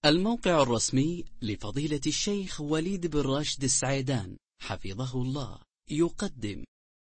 الموقع الرسمي لفضيلة الشيخ وليد بن راشد السعيدان حفظه الله يقدم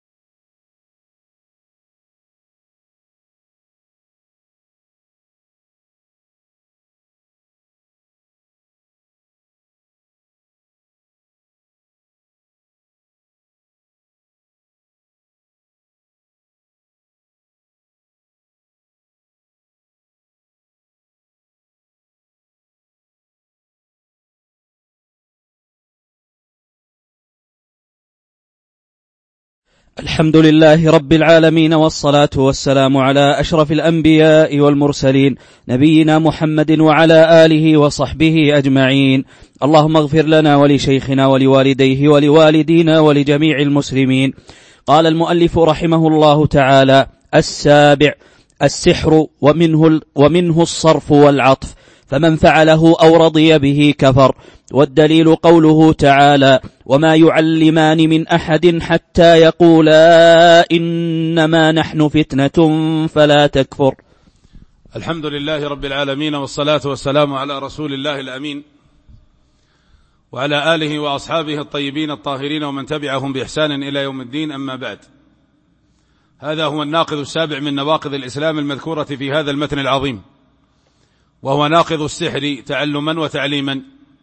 الحمد لله رب العالمين، والصلاة والسلام على أشرف الأنبياء والمرسلين نبينا محمد وعلى آله وصحبه أجمعين. اللهم اغفر لنا ولشيخنا ولوالديه ولوالدينا ولجميع المسلمين. قال المؤلف رحمه الله تعالى: السابع: السحر ومنه الصرف والعطف، فمن فعله أو رضي به كفر. والدليل قوله تعالى: وما يعلمان من أحد حتى يقولا إنما نحن فتنة فلا تكفر. الحمد لله رب العالمين، والصلاة والسلام على رسول الله الأمين وعلى آله وأصحابه الطيبين الطاهرين ومن تبعهم بإحسان إلى يوم الدين. أما بعد، هذا هو الناقض السابع من نواقض الإسلام المذكورة في هذا المتن العظيم، وهو ناقض السحر تعلما وتعليما.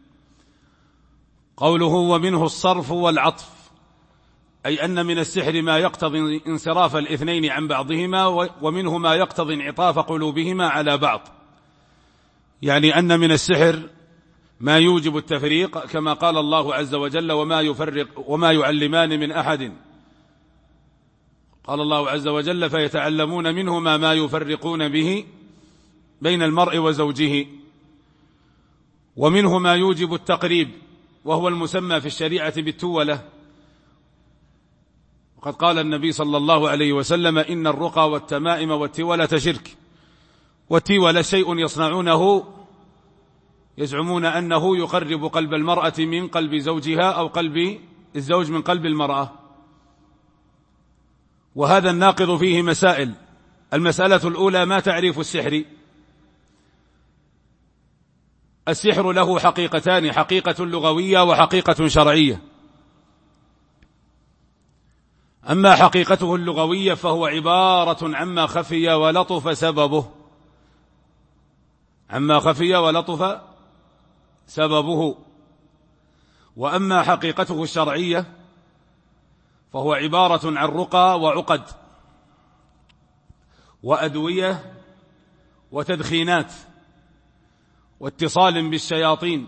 قوله ومنه الصرف والعطف، أي أن من السحر ما يقتضي انصراف الاثنين عن بعضهما، ومنه ما يقتضي انعطاف قلوبهما على بعض. يعني أن من السحر ما يوجب التفريق، كما قال الله عز وجل: وما يعلمان من أحد. قال الله عز وجل: فيتعلمون منهما ما يفرقون به بين المرء وزوجه. ومنه ما يوجب التقريب، وهو المسمى في الشريعة بالتولة. وقد قال النبي صلى الله عليه وسلم: إن الرقى والتمائم والتولة شرك. والتولة شيء يصنعونه يزعمون أنه يقرب قلب المرأة من قلب زوجها، أو قلب الزوج من قلب المرأة. وهذا الناقض فيه مسائل. المسألة الأولى: ما تعريف السحر؟ السحر له حقيقتان: حقيقة لغوية وحقيقة شرعية. أما حقيقته اللغوية فهو عبارة عما خفي ولطف سببه. وأما حقيقته الشرعية فهو عبارة عن رقى وعقد وأدوية وتدخينات واتصال بالشياطين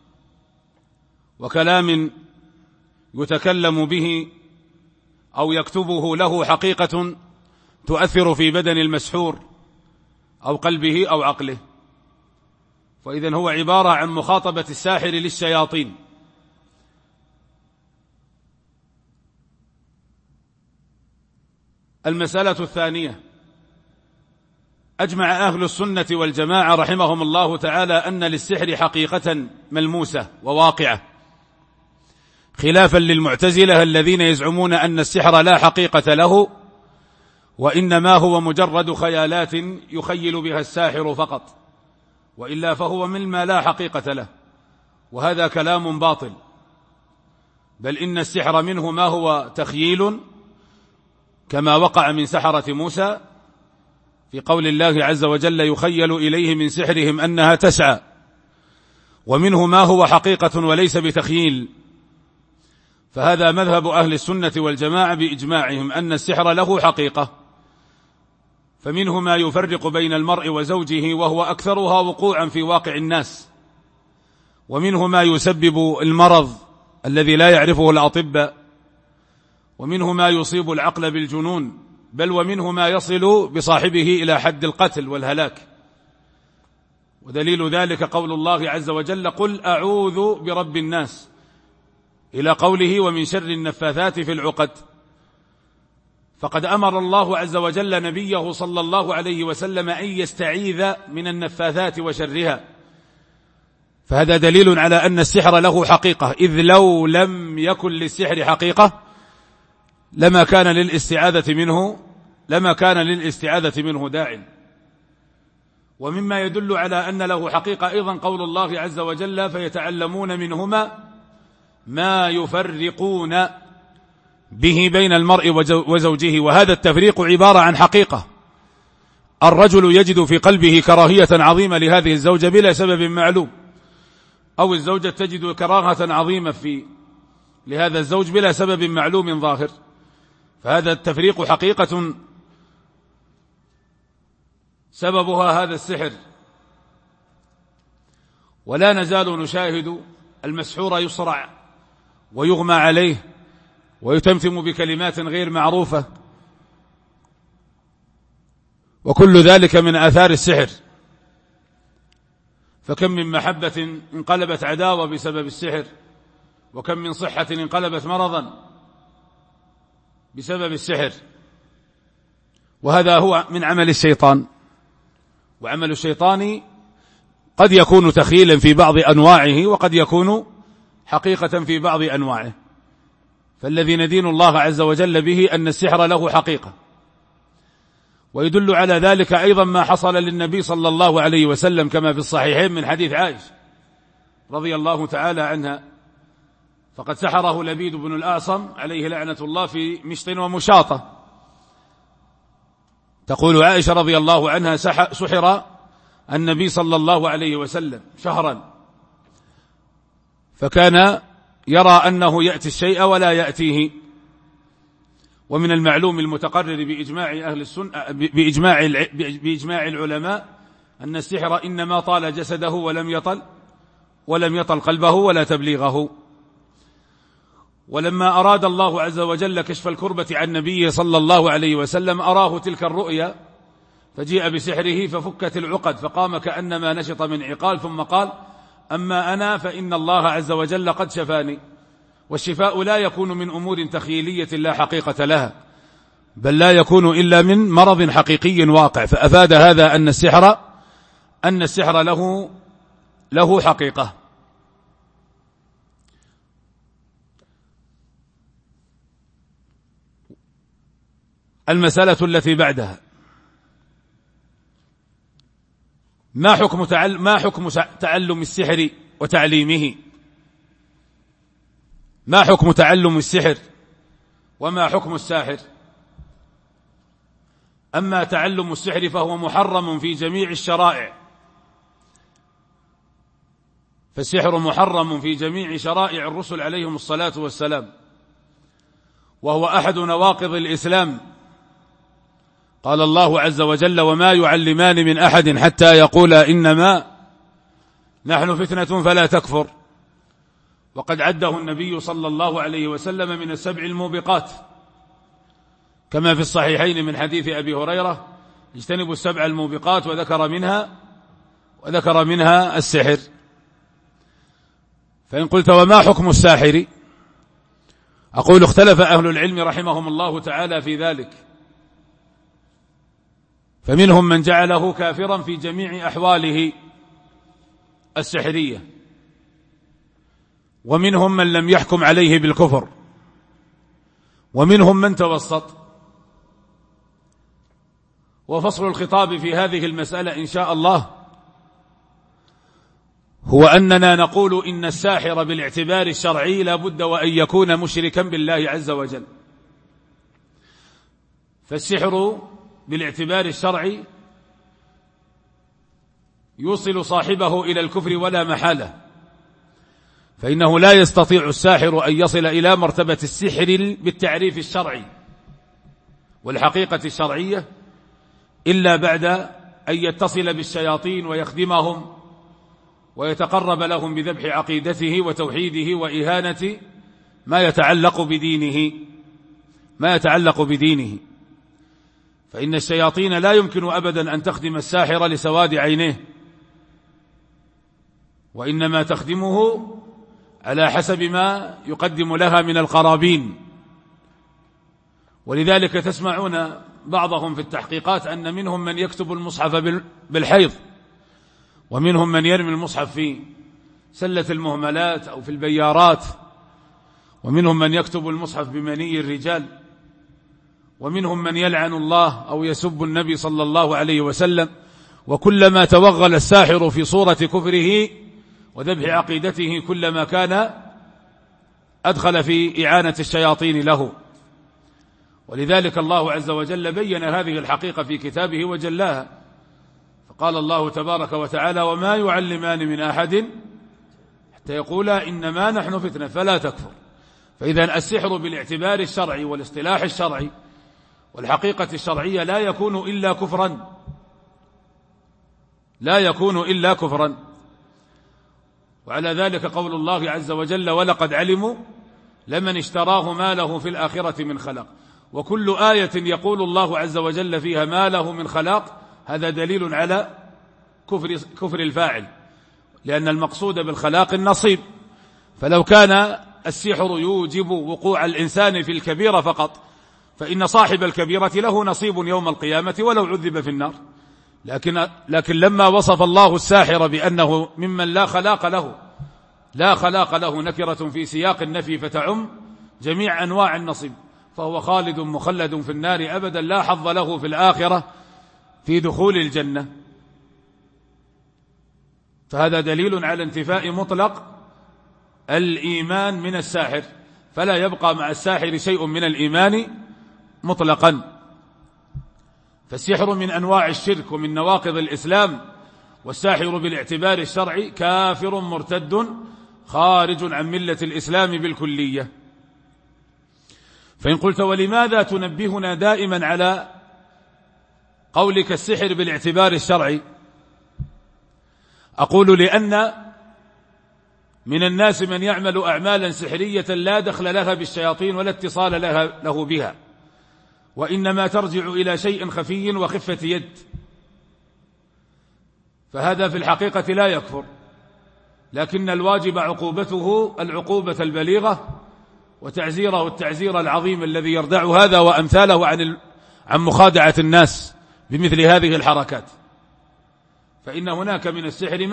وكلام يتكلم به أو يكتبه له حقيقة تؤثر في بدن المسحور أو قلبه أو عقله. فإذن هو عبارة عن مخاطبة الساحر للشياطين. المسألة الثانية: أجمع أهل السنة والجماعة رحمهم الله تعالى أن للسحر حقيقة ملموسة وواقعة، خلافا للمعتزلة الذين يزعمون أن السحر لا حقيقة له، وإنما هو مجرد خيالات يخيل بها الساحر فقط، وإلا فهو مما لا حقيقة له. وهذا كلام باطل، بل إن السحر منه ما هو تخييل، كما وقع من سحرة موسى في قول الله عز وجل: يخيل إليه من سحرهم أنها تسعى. ومنه ما هو حقيقة وليس بتخييل. فهذا مذهب أهل السنة والجماعة بإجماعهم، أن السحر له حقيقة. فمنه ما يفرق بين المرء وزوجه، وهو أكثرها وقوعا في واقع الناس. ومنه ما يسبب المرض الذي لا يعرفه الأطباء. ومنه ما يصيب العقل بالجنون، بل ومنه ما يصل بصاحبه إلى حد القتل والهلاك. ودليل ذلك قول الله عز وجل: قل أعوذ برب الناس، إلى قوله: ومن شر النفاثات في العقد. فقد أمر الله عز وجل نبيه صلى الله عليه وسلم أن يستعيذ من النفاثات وشرها. فهذا دليل على أن السحر له حقيقة، إذ لو لم يكن للسحر حقيقة لما كان للاستعاذة منه داع. ومما يدل على أن له حقيقة أيضا قول الله عز وجل فيتعلمون منهما ما يفرقون به بين المرء وزوجه. وهذا التفريق عبارة عن حقيقة. الرجل يجد في قلبه كراهية عظيمة لهذه الزوجة بلا سبب معلوم، أو الزوجة تجد كراهة عظيمة لهذا الزوج بلا سبب معلوم ظاهر. فهذا التفريق حقيقة سببها هذا السحر. ولا نزال نشاهد المسحور يصرع ويغمى عليه ويتمتم بكلمات غير معروفة، وكل ذلك من آثار السحر. فكم من محبة انقلبت عداوة بسبب السحر، وكم من صحة انقلبت مرضا بسبب السحر. وهذا هو من عمل الشيطان. وعمل الشيطان قد يكون تخيلا في بعض أنواعه، وقد يكون حقيقة في بعض أنواعه. فالذي ندين الله عز وجل به أن السحر له حقيقة. ويدل على ذلك أيضا ما حصل للنبي صلى الله عليه وسلم كما في الصحيحين من حديث عائشة رضي الله تعالى عنها، فقد سحره لبيد بن الأعصم عليه لعنة الله في مشط ومشاطة. تقول عائشة رضي الله عنها سحر النبي صلى الله عليه وسلم شهرا، فكان يرى أنه يأتي الشيء ولا يأتيه. ومن المعلوم المتقرر بإجماع أهل السنة بإجماع العلماء أن السحر إنما طال جسده ولم يطل قلبه ولا تبليغه. ولما أراد الله عز وجل كشف الكربة عن نبيه صلى الله عليه وسلم أراه تلك الرؤيا، فجيء بسحره ففكت العقد، فقام كأنما نشط من عقال، ثم قال: أما أنا فإن الله عز وجل قد شفاني. والشفاء لا يكون من أمور تخيلية لا حقيقة لها، بل لا يكون إلا من مرض حقيقي واقع. فأفاد هذا أن السحر له حقيقة. المسألة التي بعدها: ما حكم تعلم السحر وتعليمه؟ ما حكم تعلم السحر وما حكم الساحر؟ أما تعلم السحر فهو محرم في جميع الشرائع، فالسحر محرم في جميع شرائع الرسل عليهم الصلاة والسلام، وهو أحد نواقض الإسلام. قال الله عز وجل: وما يعلمان من أحد حتى يقولا إنما نحن فتنة فلا تكفر. وقد عده النبي صلى الله عليه وسلم من 7 الموبقات، كما في الصحيحين من حديث أبي هريرة: اجتنبوا 7 الموبقات، وذكر منها السحر. فإن قلت: وما حكم الساحر؟ أقول: اختلف أهل العلم رحمهم الله تعالى في ذلك، فمنهم من جعله كافرا في جميع أحواله السحرية، ومنهم من لم يحكم عليه بالكفر، ومنهم من توسط. وفصل الخطاب في هذه المسألة إن شاء الله هو أننا نقول إن الساحر بالاعتبار الشرعي لا بد وأن يكون مشركا بالله عز وجل. فالسحر بالاعتبار الشرعي يوصل صاحبه إلى الكفر ولا محالة، فإنه لا يستطيع الساحر أن يصل إلى مرتبة السحر بالتعريف الشرعي والحقيقة الشرعية إلا بعد أن يتصل بالشياطين ويخدمهم ويتقرب لهم بذبح عقيدته وتوحيده وإهانة ما يتعلق بدينه. فإن الشياطين لا يمكن أبدا أن تخدم الساحر لسواد عينيه، وإنما تخدمه على حسب ما يقدم لها من القرابين. ولذلك تسمعون بعضهم في التحقيقات أن منهم من يكتب المصحف بالحيض، ومنهم من يرمي المصحف في سلة المهملات أو في البيارات، ومنهم من يكتب المصحف بمني الرجال، ومنهم من يلعن الله أو يسب النبي صلى الله عليه وسلم، وكلما توغل الساحر في صورة كفره وذبح عقيدته كلما كان أدخل في إعانة الشياطين له. ولذلك الله عز وجل بين هذه الحقيقة في كتابه وجلاها، فقال الله تبارك وتعالى: وما يعلمان من أحد حتى يقولا إنما نحن فتنة فلا تكفر. فإذا السحر بالاعتبار الشرعي والاصطلاح الشرعي والحقيقة الشرعية لا يكون إلا كفرا، لا يكون إلا كفرا. وعلى ذلك قول الله عز وجل: ولقد علموا لمن اشتراه ما له في الآخرة من خلاق. وكل آية يقول الله عز وجل فيها ما له من خلاق هذا دليل على كفر الفاعل، لأن المقصود بالخلاق النصيب. فلو كان السحر يوجب وقوع الإنسان في الكبيرة فقط فإن صاحب الكبيرة له نصيب يوم القيامة ولو عذب في النار. لكن لما وصف الله الساحر بأنه ممن لا خلاق له نكرة في سياق النفي فتعم جميع أنواع النصيب، فهو خالد مخلد في النار أبدا لا حظ له في الآخرة في دخول الجنة. فهذا دليل على انتفاء مطلق الإيمان من الساحر، فلا يبقى مع الساحر شيء من الإيمان مطلقا. فالسحر من أنواع الشرك ومن نواقض الإسلام، والساحر بالاعتبار الشرعي كافر مرتد خارج عن ملة الإسلام بالكلية. فإن قلت: ولماذا تنبهنا دائما على قولك السحر بالاعتبار الشرعي؟ أقول: لأن من الناس من يعمل أعمالا سحرية لا دخل لها بالشياطين ولا اتصال له بها، وإنما ترجع إلى شيء خفي وخفة يد، فهذا في الحقيقة لا يكفر، لكن الواجب عقوبته العقوبة البليغة وتعزيره التعزير العظيم الذي يردع هذا وأمثاله عن مخادعة الناس بمثل هذه الحركات. فإن هناك من السحر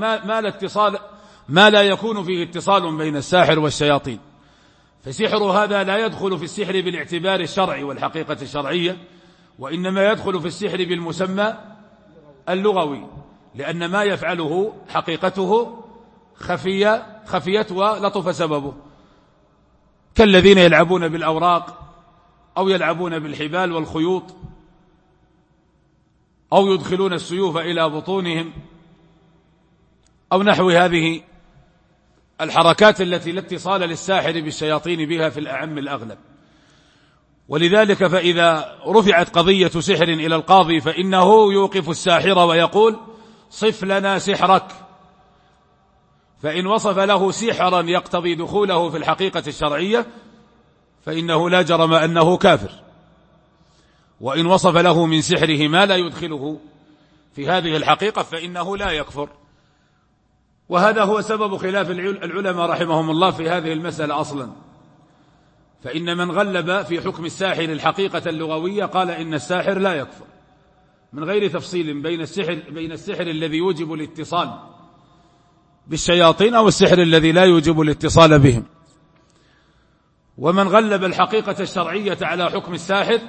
ما لا يكون فيه اتصال بين الساحر والشياطين، فسحر هذا لا يدخل في السحر بالاعتبار الشرعي والحقيقة الشرعية، وإنما يدخل في السحر بالمسمى اللغوي، لأن ما يفعله حقيقته خفيت ولطف سببه، كالذين يلعبون بالأوراق أو يلعبون بالحبال والخيوط أو يدخلون السيوف إلى بطونهم أو نحو هذه الحركات التي لا اتصال للساحر بالشياطين بها في الأعم الأغلب. ولذلك فإذا رفعت قضية سحر إلى القاضي فإنه يوقف الساحر ويقول: صف لنا سحرك. فإن وصف له سحرا يقتضي دخوله في الحقيقة الشرعية فإنه لا جرم أنه كافر، وإن وصف له من سحره ما لا يدخله في هذه الحقيقة فإنه لا يكفر. وهذا هو سبب خلاف العلماء رحمهم الله في هذه المسألة أصلا. فإن من غلب في حكم الساحر الحقيقة اللغوية قال إن الساحر لا يكفر، من غير تفصيل بين السحر الذي يوجب الاتصال بالشياطين أو السحر الذي لا يوجب الاتصال بهم. ومن غلب الحقيقة الشرعية على حكم الساحر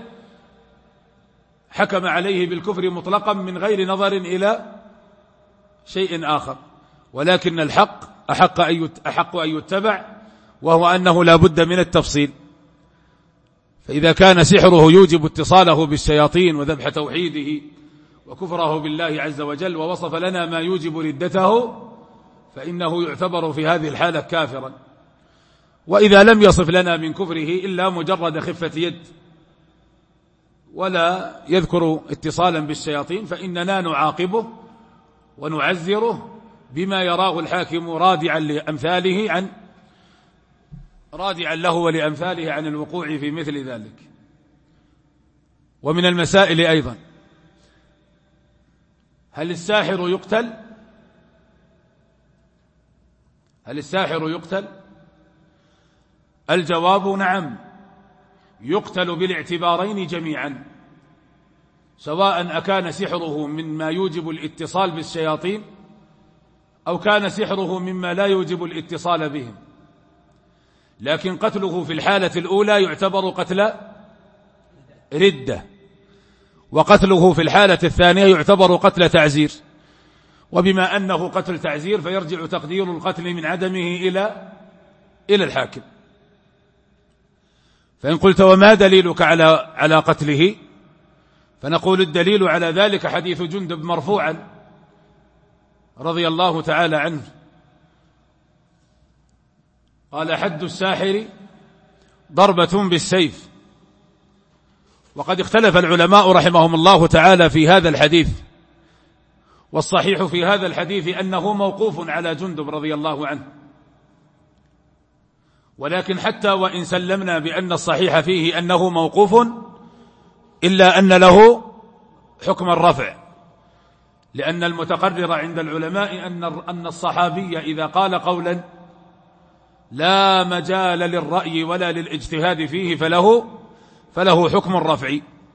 حكم عليه بالكفر مطلقا من غير نظر إلى شيء آخر، ولكن الحق أحق أن يتبع، وهو أنه لا بد من التفصيل. فإذا كان سحره يوجب اتصاله بالشياطين وذبح توحيده وكفره بالله عز وجل ووصف لنا ما يوجب ردته فإنه يعتبر في هذه الحالة كافرا. وإذا لم يصف لنا من كفره إلا مجرد خفة يد ولا يذكر اتصالا بالشياطين فإننا نعاقبه ونعزره بما يراه الحاكم رادعا له ولأمثاله عن الوقوع في مثل ذلك. ومن المسائل أيضا: هل الساحر يقتل؟ الجواب نعم، يقتل بالاعتبارين جميعا، سواء أكان سحره مما يوجب الاتصال بالشياطين أو كان سحره مما لا يوجب الاتصال بهم. لكن قتله في الحالة الأولى يعتبر قتل ردة، وقتله في الحالة الثانية يعتبر قتل تعزير، وبما أنه قتل تعزير فيرجع تقدير القتل من عدمه إلى الحاكم. فإن قلت وما دليلك على قتله، فنقول الدليل على ذلك حديث جندب مرفوعا رضي الله تعالى عنه قال حد الساحر ضربة بالسيف. وقد اختلف العلماء رحمهم الله تعالى في هذا الحديث، والصحيح في هذا الحديث أنه موقوف على جندب رضي الله عنه، ولكن حتى وإن سلمنا بأن الصحيح فيه أنه موقوف إلا أن له حكم الرفع، لأن المتقرر عند العلماء أن الصحابي إذا قال قولا لا مجال للرأي ولا للاجتهاد فيه فله حكم الرفع.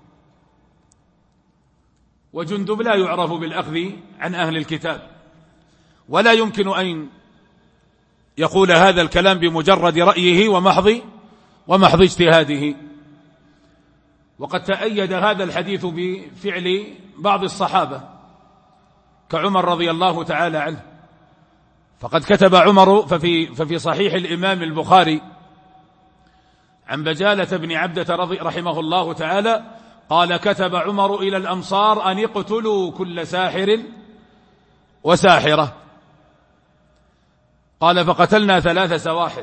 وجندب لا يعرف بالأخذ عن أهل الكتاب، ولا يمكن أن يقول هذا الكلام بمجرد رأيه ومحض اجتهاده. وقد تأيد هذا الحديث بفعل بعض الصحابة كعمر رضي الله تعالى عنه، فقد كتب عمر ففي صحيح الإمام البخاري عن بجالة بن عبدة رحمه الله تعالى قال كتب عمر إلى الأمصار أن اقتلوا كل ساحر وساحرة، قال فقتلنا 3 سواحر.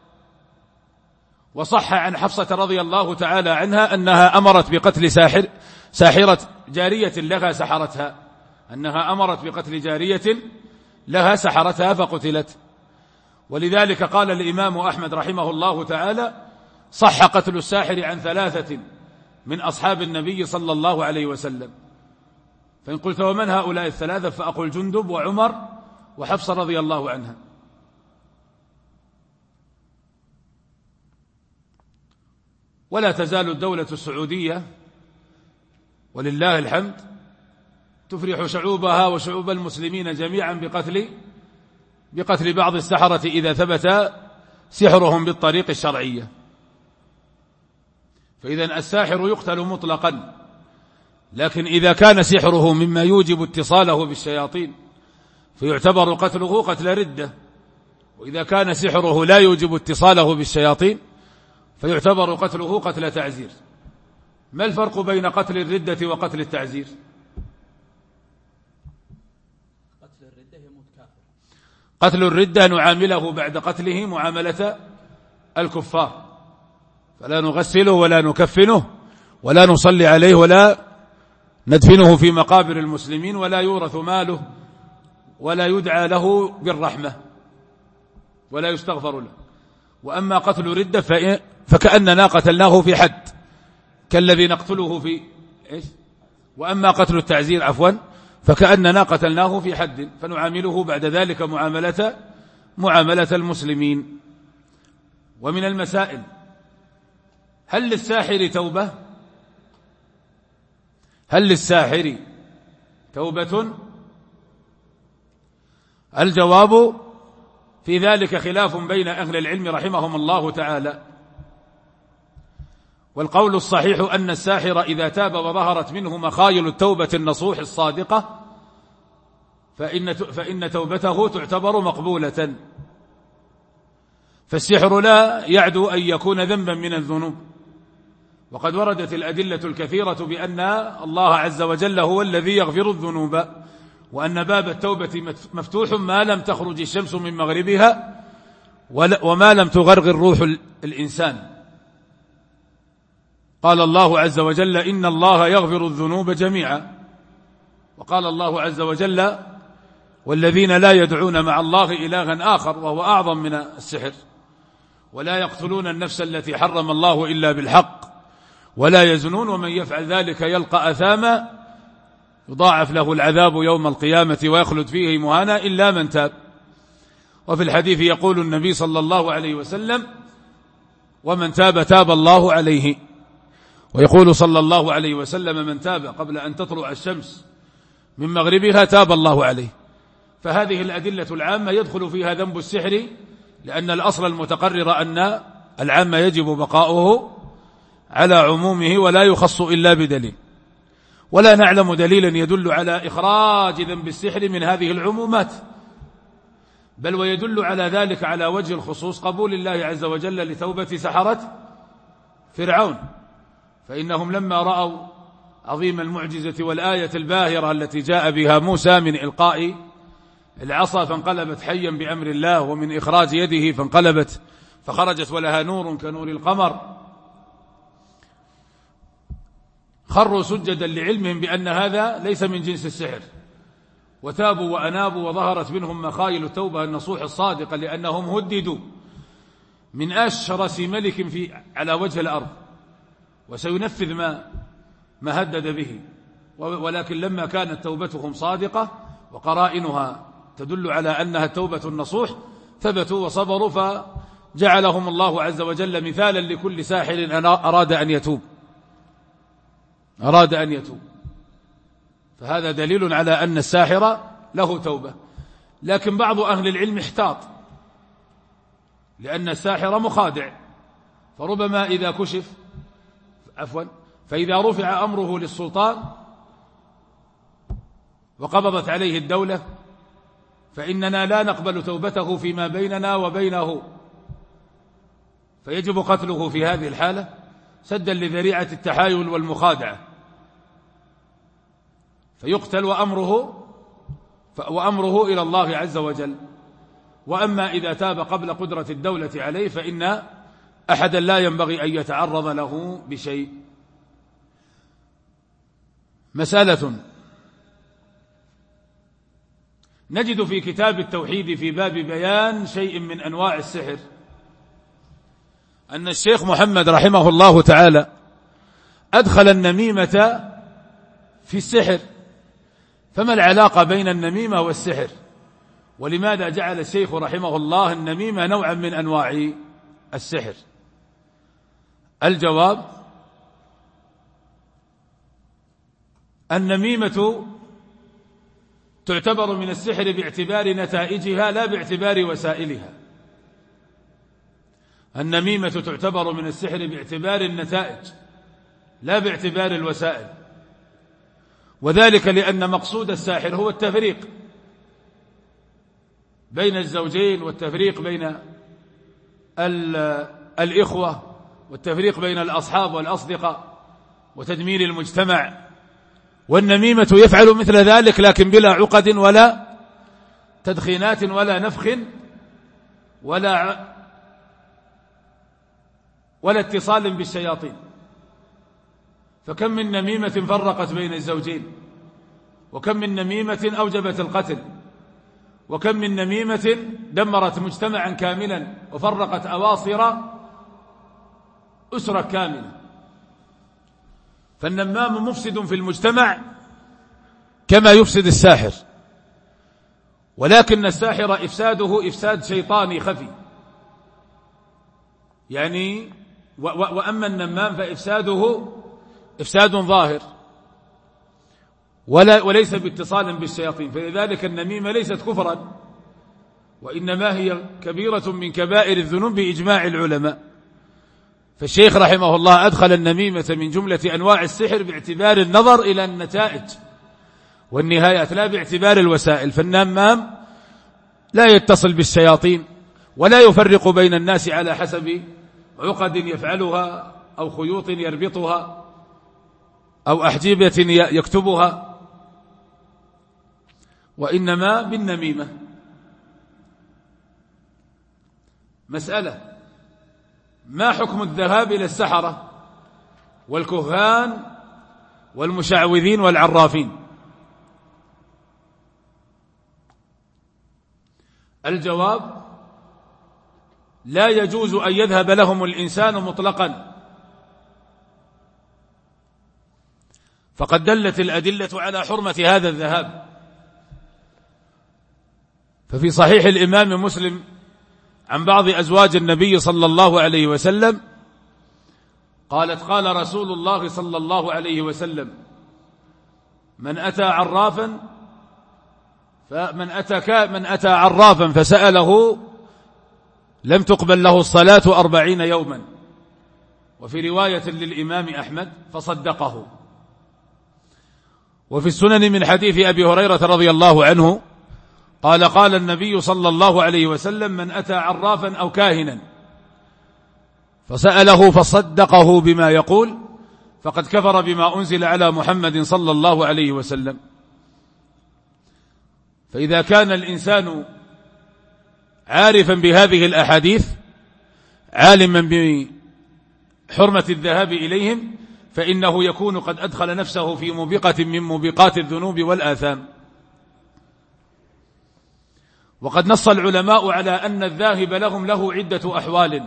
وصح عن حفصة رضي الله تعالى عنها أنها أمرت بقتل ساحرة جارية لها سحرتها، أنها أمرت بقتل جارية لها سحرتها فقتلت. ولذلك قال الإمام أحمد رحمه الله تعالى صح قتل الساحر عن 3 من أصحاب النبي صلى الله عليه وسلم. فإن قلت ومن هؤلاء ال3 فأقول جندب وعمر وحفصة رضي الله عنها. ولا تزال الدولة السعودية ولله الحمد تفرح شعوبها وشعوب المسلمين جميعا بقتل بعض السحرة إذا ثبت سحرهم بالطريق الشرعية. فإذا الساحر يقتل مطلقا، لكن إذا كان سحره مما يوجب اتصاله بالشياطين فيعتبر قتله قتل ردة، وإذا كان سحره لا يوجب اتصاله بالشياطين فيعتبر قتله قتل تعزير. ما الفرق بين قتل الردة وقتل التعزير؟ قتل الردة نعامله بعد قتله معاملة الكفار، فلا نغسله ولا نكفنه ولا نصلي عليه ولا ندفنه في مقابر المسلمين ولا يورث ماله ولا يدعى له بالرحمة ولا يستغفر له. وأما قتل ردة فكأننا قتلناه في حد كالذي نقتله في إيش؟ وأما قتل التعزير فكأننا قتلناه في حد فنعامله بعد ذلك معاملة المسلمين. ومن المسائل هل للساحر توبة؟ هل للساحر توبة؟ الجواب في ذلك خلاف بين أهل العلم رحمهم الله تعالى، والقول الصحيح أن الساحر إذا تاب وظهرت منه مخايل التوبة النصوح الصادقة فإن توبته تعتبر مقبولة. فالسحر لا يعدو أن يكون ذنبا من الذنوب، وقد وردت الأدلة الكثيرة بأن الله عز وجل هو الذي يغفر الذنوب، وأن باب التوبة مفتوح ما لم تخرج الشمس من مغربها وما لم تغرغر روح الإنسان. قال الله عز وجل إن الله يغفر الذنوب جميعا، وقال الله عز وجل والذين لا يدعون مع الله إلها آخر وهو أعظم من السحر، ولا يقتلون النفس التي حرم الله إلا بالحق ولا يزنون ومن يفعل ذلك يلقى أثاما يضاعف له العذاب يوم القيامة ويخلد فيه مهانا إلا من تاب. وفي الحديث يقول النبي صلى الله عليه وسلم ومن تاب تاب الله عليه، ويقول صلى الله عليه وسلم من تاب قبل أن تطلع الشمس من مغربها تاب الله عليه. فهذه الأدلة العامة يدخل فيها ذنب السحر، لأن الأصل المتقرر أن العام يجب بقاؤه على عمومه ولا يخص إلا بدليل. ولا نعلم دليلا يدل على إخراج ذنب السحر من هذه العمومات، بل ويدل على ذلك على وجه الخصوص قبول الله عز وجل لتوبة سحرة فرعون، فإنهم لما رأوا عظيم المعجزة والآية الباهرة التي جاء بها موسى من إلقاء العصا فانقلبت حيا بأمر الله، ومن إخراج يده فانقلبت فخرجت ولها نور كنور القمر، خروا سجدا لعلمهم بأن هذا ليس من جنس السحر، وتابوا وأنابوا وظهرت منهم مخايل التوبة النصوح الصادقة، لأنهم هددوا من أشرس ملك على وجه الأرض وسينفذ ما هدد به، ولكن لما كانت توبتهم صادقة وقرائنها تدل على أنها التوبة النصوح ثبتوا وصبروا، فجعلهم الله عز وجل مثالا لكل ساحر أراد أن يتوب. فهذا دليل على أن الساحر له توبة. لكن بعض أهل العلم احتاط، لأن الساحر مخادع، فربما إذا كشف فإذا رفع أمره للسلطان وقبضت عليه الدولة فإننا لا نقبل توبته فيما بيننا وبينه، فيجب قتله في هذه الحالة سدا لذريعة التحايل والمخادعة، فيقتل وأمره إلى الله عز وجل. وأما إذا تاب قبل قدرة الدولة عليه فإن أحدا لا ينبغي أن يتعرض له بشيء. مسألة نجد في كتاب التوحيد في باب بيان شيء من أنواع السحر أن الشيخ محمد رحمه الله تعالى أدخل النميمة في السحر، فما العلاقة بين النميمة والسحر؟ ولماذا جعل الشيخ رحمه الله النميمة نوعا من أنواع السحر؟ الجواب: النميمة تعتبر من السحر باعتبار نتائجها لا باعتبار وسائلها. النميمة تعتبر من السحر باعتبار النتائج لا باعتبار الوسائل، وذلك لأن مقصود الساحر هو التفريق بين الزوجين، والتفريق بين الإخوة، والتفريق بين الأصحاب والأصدقاء، وتدمير المجتمع. والنميمة يفعل مثل ذلك لكن بلا عقد ولا تدخينات ولا نفخ ولا اتصال بالشياطين. فكم من نميمة فرقت بين الزوجين، وكم من نميمة أوجبت القتل، وكم من نميمة دمرت مجتمعا كاملا وفرقت أواصر أسرة كاملة. فالنمام مفسد في المجتمع كما يفسد الساحر، ولكن الساحر إفساده إفساد شيطاني خفي، يعني وأما النمام فإفساده إفساد ظاهر وليس باتصال بالشياطين. فلذلك النميمة ليست كفرا، وإنما هي كبيرة من كبائر الذنوب بإجماع العلماء. فالشيخ رحمه الله أدخل النميمة من جملة أنواع السحر باعتبار النظر إلى النتائج والنهايات لا باعتبار الوسائل. فالنمام لا يتصل بالشياطين ولا يفرق بين الناس على حسب عقد يفعلها أو خيوط يربطها أو أحجيبة يكتبها، وإنما بالنميمة. مسألة: ما حكم الذهاب إلى السحرة والكهان والمشعوذين والعرافين؟ الجواب: لا يجوز أن يذهب لهم الإنسان مطلقا، فقد دلت الأدلة على حرمة هذا الذهاب. ففي صحيح الإمام مسلم عن بعض أزواج النبي صلى الله عليه وسلم قالت: قال رسول الله صلى الله عليه وسلم: من أتى عرافا فسأله لم تقبل له الصلاة 40 يوما. وفي رواية للإمام أحمد: فصدقه. وفي السنن من حديث أبي هريرة رضي الله عنه قال قال النبي صلى الله عليه وسلم: من أتى عرافا أو كاهنا فسأله فصدقه بما يقول فقد كفر بما أنزل على محمد صلى الله عليه وسلم. فإذا كان الإنسان عارفا بهذه الأحاديث عالما بحرمة الذهاب إليهم فإنه يكون قد أدخل نفسه في موبقة من موبقات الذنوب والآثام. وقد نص العلماء على أن الذاهب لهم له عدة أحوال.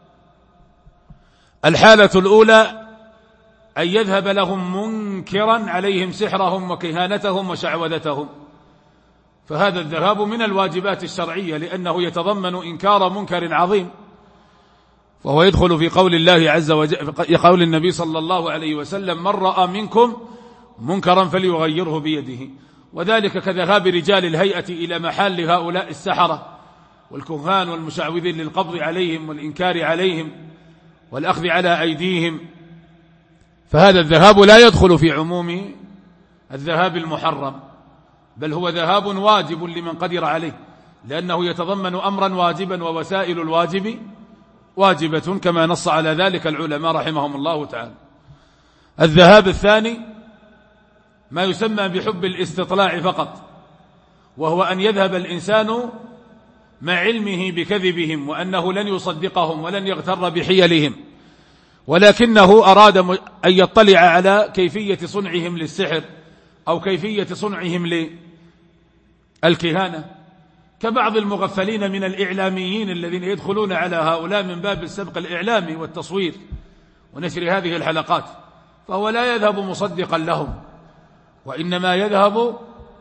الحالة الأولى أن يذهب لهم منكرا عليهم سحرهم وكهانتهم وشعوذتهم، فهذا الذهاب من الواجبات الشرعية لأنه يتضمن إنكار منكر عظيم، وهو يدخل في قول الله عز وجل قول النبي صلى الله عليه وسلم: من رأى منكم منكرا فليغيره بيده، وذلك كذهاب رجال الهيئة إلى محل هؤلاء السحرة والكهان والمشعوذين للقبض عليهم والإنكار عليهم والأخذ على أيديهم. فهذا الذهاب لا يدخل في عموم الذهاب المحرم، بل هو ذهاب واجب لمن قدر عليه، لأنه يتضمن أمرا واجبا ووسائل الواجب واجبة كما نص على ذلك العلماء رحمهم الله تعالى. الذهاب الثاني ما يسمى بحب الاستطلاع فقط، وهو أن يذهب الإنسان مع علمه بكذبهم وأنه لن يصدقهم ولن يغتر بحيلهم، ولكنه أراد أن يطلع على كيفية صنعهم للسحر أو كيفية صنعهم للكهانة، كبعض المغفلين من الإعلاميين الذين يدخلون على هؤلاء من باب السبق الإعلامي والتصوير ونشر هذه الحلقات، فهو لا يذهب مصدقا لهم، وإنما يذهب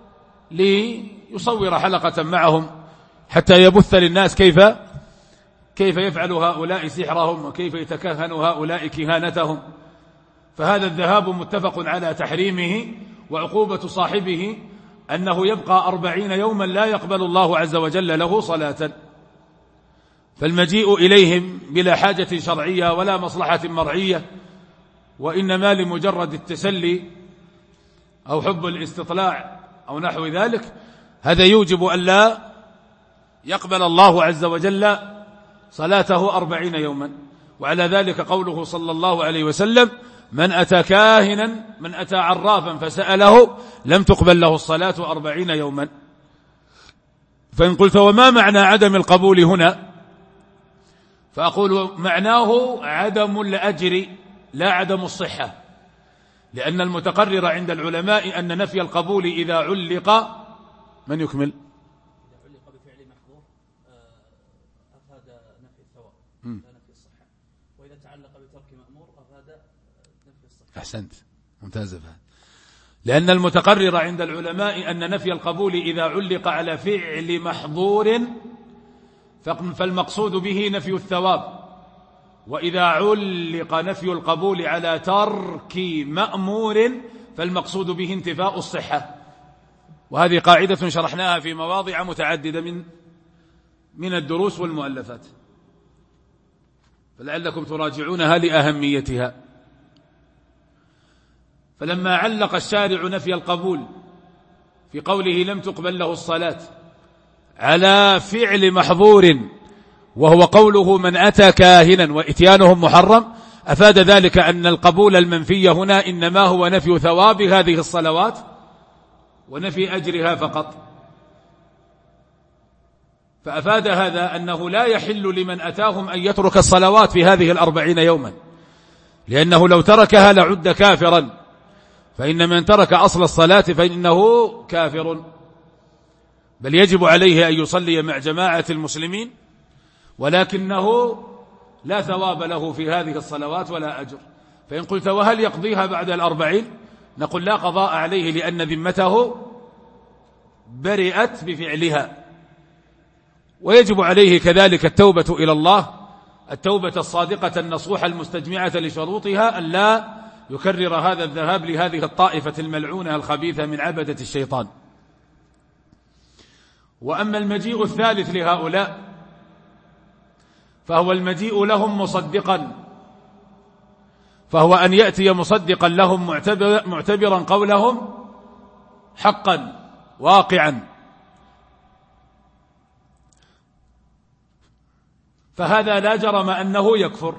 ليصور حلقة معهم حتى يبث للناس كيف يفعل هؤلاء سحرهم وكيف يتكهن هؤلاء كهانتهم. فهذا الذهاب متفق على تحريمه، وعقوبة صاحبه أنه يبقى 40 يوما لا يقبل الله عز وجل له صلاة. فالمجيء إليهم بلا حاجة شرعية ولا مصلحة مرعية، وإنما لمجرد التسلي أو حب الاستطلاع أو نحو ذلك، هذا يوجب أن لا يقبل الله عز وجل صلاته 40 يوما. وعلى ذلك قوله صلى الله عليه وسلم: من أتى كاهنا من أتى عرافا فسأله لم تقبل له الصلاة 40 يوما. فإن قلت وما معنى عدم القبول هنا؟ فأقول معناه عدم الأجر لا عدم الصحة، لأن المتقرر عند العلماء أن نفي القبول إذا علق من يكمل علق بفعل محظور أفاد نفي الثواب لا نفي الصحة، وإذا تعلق بترك مأمور أفاد نفي الصحة. أحسنت، ممتاز فهد. لأن المتقرر عند العلماء أن نفي القبول إذا علق على فعل محظور فالمقصود به نفي الثواب، وإذا علق نفي القبول على ترك مأمور فالمقصود به انتفاء الصحة. وهذه قاعدة شرحناها في مواضع متعددة من الدروس والمؤلفات، فلعلكم تراجعونها لأهميتها. فلما علق الشارع نفي القبول في قوله لم تقبل له الصلاة على فعل محظور وهو قوله من أتى كاهنا وإتيانهم محرم، أفاد ذلك أن القبول المنفي هنا إنما هو نفي ثواب هذه الصلوات ونفي أجرها فقط. فأفاد هذا أنه لا يحل لمن أتاهم أن يترك الصلوات في هذه 40 يوما، لأنه لو تركها لعد كافرا، فإن من ترك أصل الصلاة فإنه كافر، بل يجب عليه أن يصلي مع جماعة المسلمين، ولكنه لا ثواب له في هذه الصلوات ولا أجر. فإن قلت وهل يقضيها بعد 40؟ نقول لا قضاء عليه، لأن ذمته برئت بفعلها، ويجب عليه كذلك التوبة إلى الله، التوبة الصادقة النصوحة المستجمعة لشروطها، أن لا يكرر هذا الذهاب لهذه الطائفة الملعونة الخبيثة من عبدة الشيطان. وأما المجيء الثالث لهؤلاء فهو المجيء لهم مصدقا، فهو أن يأتي مصدقا لهم معتبرا قولهم حقا واقعا، فهذا لا جرم أنه يكفر.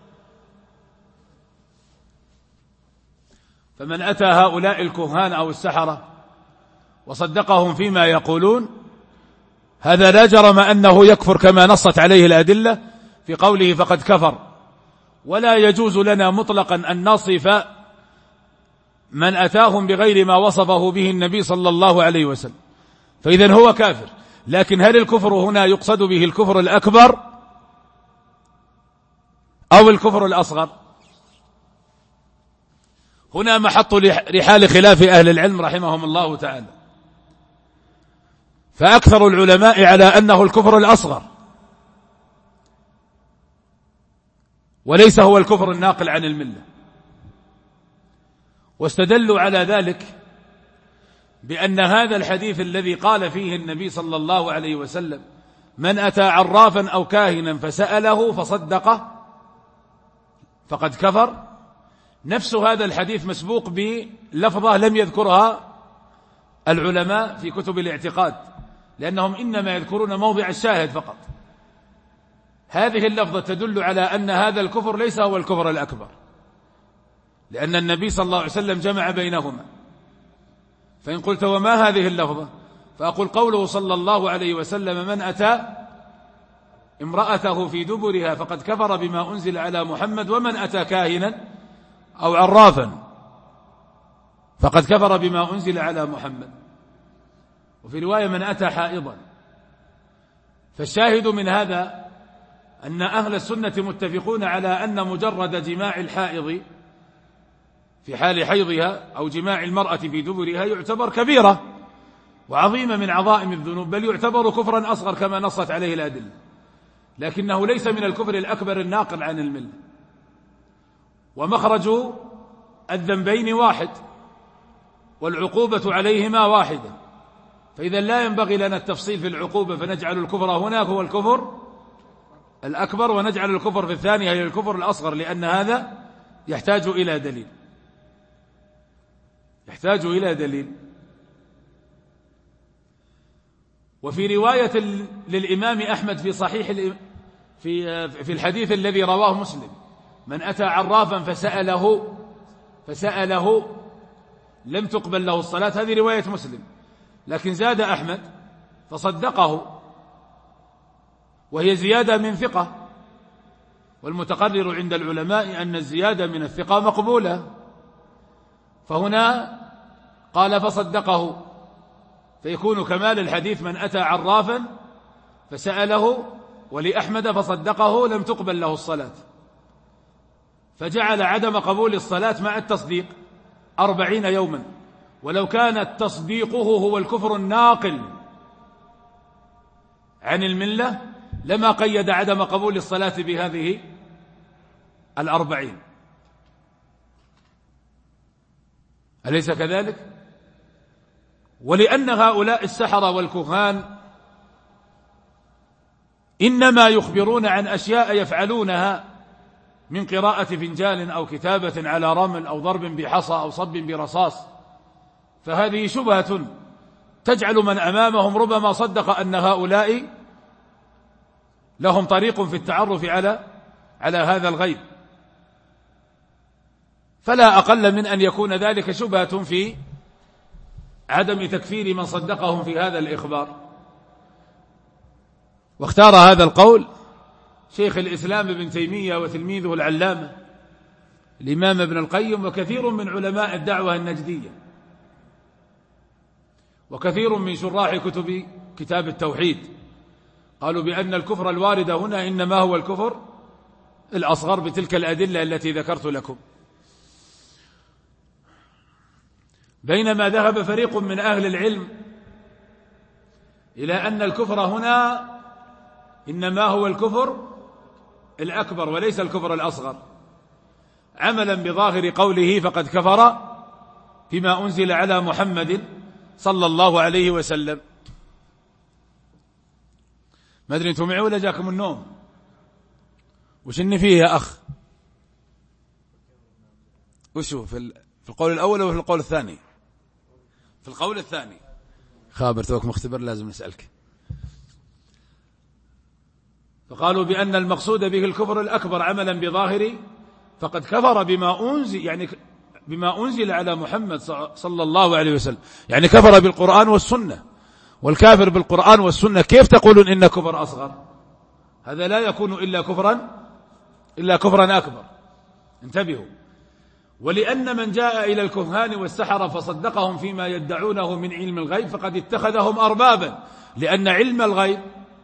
فمن أتى هؤلاء الكهان أو السحرة وصدقهم فيما يقولون هذا لا جرم أنه يكفر كما نصت عليه الأدلة في قوله فقد كفر. ولا يجوز لنا مطلقا أن نصف من أتاهم بغير ما وصفه به النبي صلى الله عليه وسلم، فإذن هو كافر. لكن هل الكفر هنا يقصد به الكفر الأكبر أو الكفر الأصغر؟ هنا محط رحال خلاف أهل العلم رحمهم الله تعالى، فأكثر العلماء على أنه الكفر الأصغر وليس هو الكفر الناقل عن الملة، واستدلوا على ذلك بأن هذا الحديث الذي قال فيه النبي صلى الله عليه وسلم من أتى عرافا أو كاهنا فسأله فصدقه فقد كفر، نفس هذا الحديث مسبوق بلفظة لم يذكرها العلماء في كتب الاعتقاد، لأنهم إنما يذكرون موضع الشاهد فقط. هذه اللفظة تدل على أن هذا الكفر ليس هو الكفر الأكبر، لأن النبي صلى الله عليه وسلم جمع بينهما. فإن قلت وما هذه اللفظة؟ فأقول قوله صلى الله عليه وسلم من أتى امرأته في دبرها فقد كفر بما أنزل على محمد، ومن أتى كاهنا أو عرافا فقد كفر بما أنزل على محمد. وفي رواية من أتى حائضا. فالشاهد من هذا أن أهل السنة متفقون على أن مجرد جماع الحائض في حال حيضها أو جماع المرأة في دبرها يعتبر كبيرة وعظيمة من عظائم الذنوب، بل يعتبر كفرا أصغر كما نصت عليه الأدلة، لكنه ليس من الكفر الأكبر الناقل عن الملة. ومخرج الذنبين واحد والعقوبة عليهما واحدة، فإذا لا ينبغي لنا التفصيل في العقوبة فنجعل الكفر هناك هو الكفر الأكبر ونجعل الكفر في الثانية هي الكفر الأصغر، لأن هذا يحتاج إلى دليل. وفي رواية للإمام أحمد في صحيح في الحديث الذي رواه مسلم من أتى عرافا فسأله لم تقبل له الصلاة، هذه رواية مسلم، لكن زاد أحمد فصدقه، وهي زيادة من ثقة، والمتقرر عند العلماء أن الزيادة من الثقة مقبولة. فهنا قال فصدقه، فيكون كمال الحديث من أتى عرافا فسأله، ولأحمد فصدقه لم تقبل له الصلاة، فجعل عدم قبول الصلاة مع التصديق 40 يوما. ولو كانت تصديقه هو الكفر الناقل عن الملة لما قيد عدم قبول الصلاة بهذه 40. أليس كذلك؟ ولأن هؤلاء السحرة والكهان إنما يخبرون عن أشياء يفعلونها من قراءة فنجان أو كتابة على رمل أو ضرب بحصى أو صب برصاص، فهذه شبهة تجعل من أمامهم ربما صدق أن هؤلاء لهم طريق في التعرف على هذا الغيب، فلا أقل من أن يكون ذلك شبهة في عدم تكفير من صدقهم في هذا الإخبار. واختار هذا القول شيخ الإسلام ابن تيمية وتلميذه العلامة الإمام ابن القيم وكثير من علماء الدعوة النجدية وكثير من شراح كتاب التوحيد، قالوا بأن الكفر الوارد هنا إنما هو الكفر الأصغر بتلك الأدلة التي ذكرت لكم. بينما ذهب فريق من أهل العلم إلى أن الكفر هنا إنما هو الكفر الأكبر وليس الكفر الأصغر، عملا بظاهر قوله فقد كفر بما أنزل على محمد صلى الله عليه وسلم. ما أدري أنتم معي ولا جاكم النوم؟ وش إن فيه يا أخ؟ وشو في القول الأول وفي القول الثاني؟ في القول الثاني. خابر توك مختبر لازم نسألك. فقالوا بأن المقصود به الكفر الأكبر عملا بظاهره، فقد كفر بما أنزل على محمد صلى الله عليه وسلم، يعني كفر بالقرآن والسنة. والكافر بالقرآن والسنة كيف تقولون إن كفر أصغر؟ هذا لا يكون إلا كفرا أكبر. انتبهوا. ولأن من جاء إلى الكهان والسحرة فصدقهم فيما يدعونه من علم الغيب فقد اتخذهم أربابا، لأن علم الغيب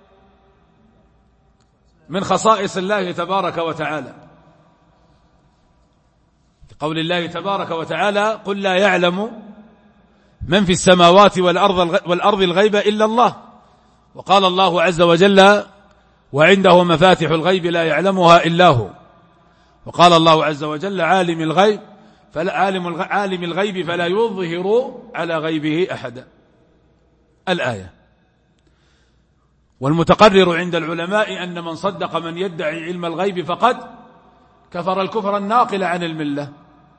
من خصائص الله تبارك وتعالى. في قول الله تبارك وتعالى: قل لا يعلم من في السماوات والأرض الغيب إلا الله. وقال الله عز وجل: وعنده مفاتح الغيب لا يعلمها إلا هو. وقال الله عز وجل: عالم الغيب فلا يظهر على غيبه أحدا. الآية. والمتقرر عند العلماء أن من صدق من يدعي علم الغيب فقد كفر الكفر الناقل عن الملة.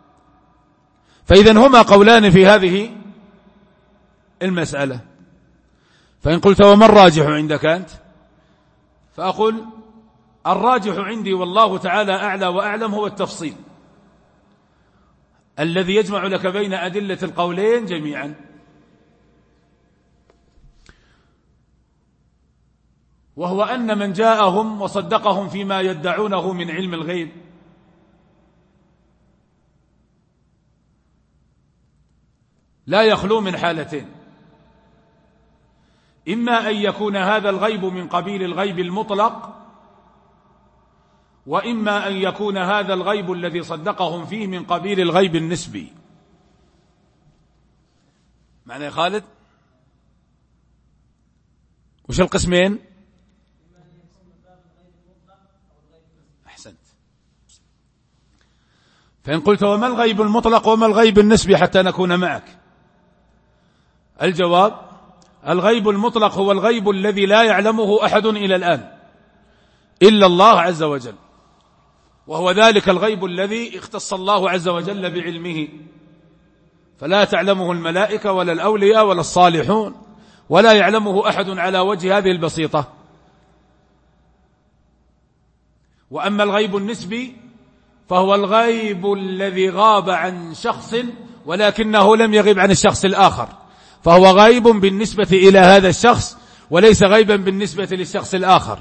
فإذن هما قولان في هذه المسألة. فإن قلت وما الراجح عندك أنت؟ فأقول الراجح عندي والله تعالى أعلى وأعلم هو التفصيل الذي يجمع لك بين أدلة القولين جميعا. وهو أن من جاءهم وصدقهم فيما يدعونه من علم الغيب لا يخلو من حالتين: إما أن يكون هذا الغيب من قبيل الغيب المطلق، وإما أن يكون هذا الغيب الذي صدقهم فيه من قبيل الغيب النسبي. معنى يا خالد؟ وش القسمين؟ أحسنت. فإن قلت وما الغيب المطلق وما الغيب النسبي حتى نكون معك؟ الجواب: الغيب المطلق هو الغيب الذي لا يعلمه أحد إلى الآن إلا الله عز وجل، وهو ذلك الغيب الذي اختص الله عز وجل بعلمه، فلا تعلمه الملائكة ولا الأولياء ولا الصالحون، ولا يعلمه أحد على وجه هذه البسيطة. وأما الغيب النسبي فهو الغيب الذي غاب عن شخص ولكنه لم يغب عن الشخص الآخر، فهو غيب بالنسبة إلى هذا الشخص وليس غيبا بالنسبة للشخص الآخر.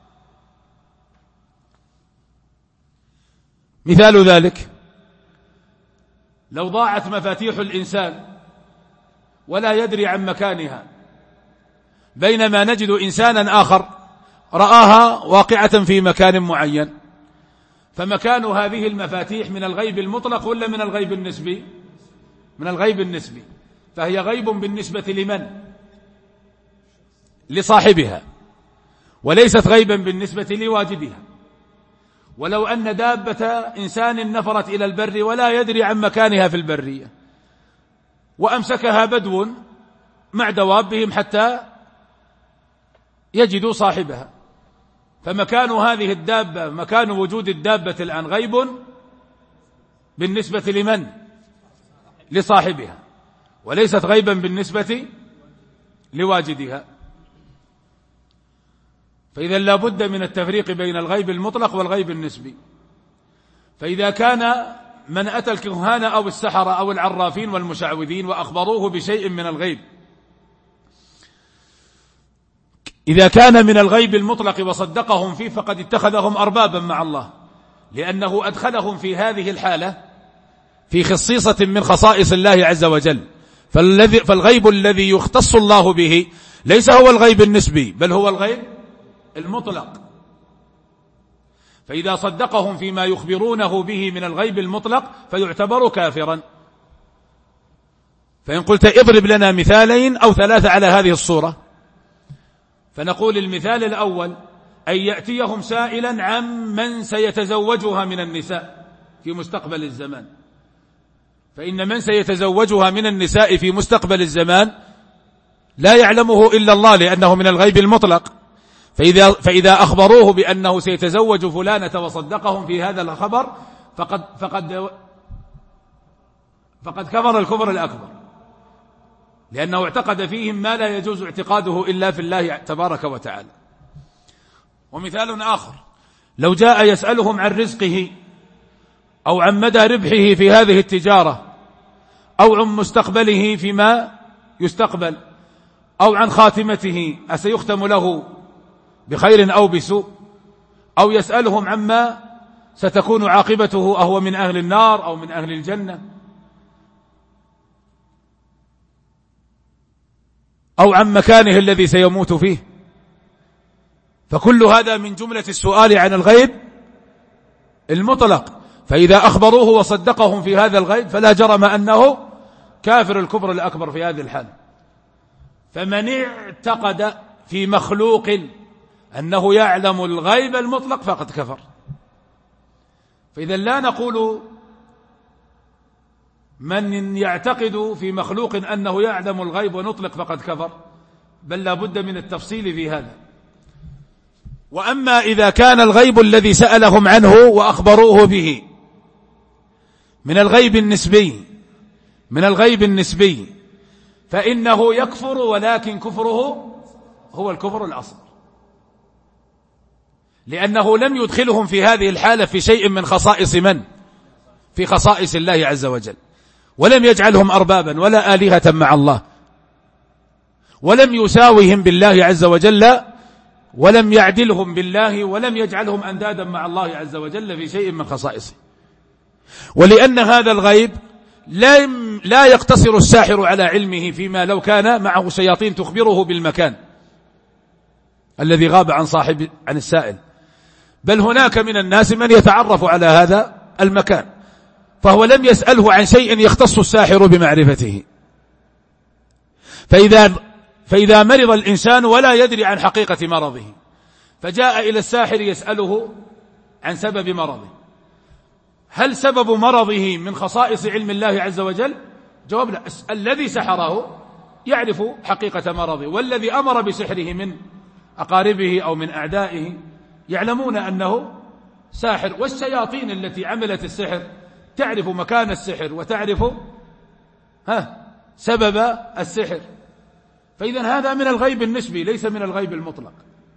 مثال ذلك: لو ضاعت مفاتيح الإنسان ولا يدري عن مكانها، بينما نجد إنسانا آخر رآها واقعة في مكان معين، فمكان هذه المفاتيح من الغيب المطلق ولا من الغيب النسبي؟ من الغيب النسبي. فهي غيب بالنسبة لمن؟ لصاحبها، وليست غيبا بالنسبة لواجدها. ولو أن دابة إنسان نفرت إلى البر ولا يدري عن مكانها في البرية، وأمسكها بدو مع دوابهم حتى يجدوا صاحبها، فمكان هذه الدابة، مكان وجود الدابة الآن غيب بالنسبة لمن؟ لصاحبها، وليست غيبا بالنسبة لواجدها. فإذا لا بد من التفريق بين الغيب المطلق والغيب النسبي. فإذا كان من أتى الكهان أو السحرة أو العرافين والمشعوذين وأخبروه بشيء من الغيب، إذا كان من الغيب المطلق وصدقهم فيه فقد اتخذهم أربابا مع الله، لأنه أدخلهم في هذه الحالة في خصيصة من خصائص الله عز وجل. فالغيب الذي يختص الله به ليس هو الغيب النسبي بل هو الغيب المطلق. فإذا صدقهم فيما يخبرونه به من الغيب المطلق فيعتبر كافرا. فإن قلت اضرب لنا مثالين أو ثلاثة على هذه الصورة، فنقول المثال الأول أن يأتيهم سائلا عن من سيتزوجها من النساء في مستقبل الزمان، فإن من سيتزوجها من النساء في مستقبل الزمان لا يعلمه إلا الله لأنه من الغيب المطلق. فإذا أخبروه بأنه سيتزوج فلانة وصدقهم في هذا الخبر فقد كفر الكفر الأكبر. لأنه اعتقد فيهم ما لا يجوز اعتقاده إلا في الله تبارك وتعالى. ومثال آخر، لو جاء يسألهم عن رزقه أو عن مدى ربحه في هذه التجارة أو عن مستقبله فيما يستقبل أو عن خاتمته أسيختم له بخير أو بسوء، أو يسألهم عما ستكون عاقبته أهو من أهل النار أو من أهل الجنة، أو عن مكانه الذي سيموت فيه، فكل هذا من جملة السؤال عن الغيب المطلق. فإذا أخبروه وصدقهم في هذا الغيب فلا جرم أنه كافر الكفر الأكبر في هذه الحالة. فمن اعتقد في مخلوق أنه يعلم الغيب المطلق فقد كفر. فإذا لا نقول من يعتقد في مخلوق أنه يعلم الغيب ونطلق فقد كفر، بل لا بد من التفصيل في هذا. وأما إذا كان الغيب الذي سألهم عنه وأخبروه به من الغيب النسبي فإنه يكفر، ولكن كفره هو الكفر الأصغر، لأنه لم يدخلهم في هذه الحالة في شيء من خصائص في خصائص الله عز وجل، ولم يجعلهم أربابا ولا آلهة مع الله، ولم يساوهم بالله عز وجل، ولم يعدلهم بالله، ولم يجعلهم أندادا مع الله عز وجل في شيء من خصائصه. ولأن هذا الغيب لا يقتصر الساحر على علمه فيما لو كان معه شياطين تخبره بالمكان الذي غاب عن السائل، بل هناك من الناس من يتعرف على هذا المكان، فهو لم يسأله عن شيء يختص الساحر بمعرفته. فإذا مرض الإنسان ولا يدري عن حقيقة مرضه فجاء إلى الساحر يسأله عن سبب مرضه، هل سبب مرضه من خصائص علم الله عز وجل؟ جواب لا. الذي سحره يعرف حقيقة مرضه، والذي أمر بسحره من أقاربه أو من أعدائه يعلمون أنه ساحر، والشياطين التي عملت السحر تعرف مكان السحر وتعرف سبب السحر. فإذا هذا من الغيب النسبي ليس من الغيب المطلق.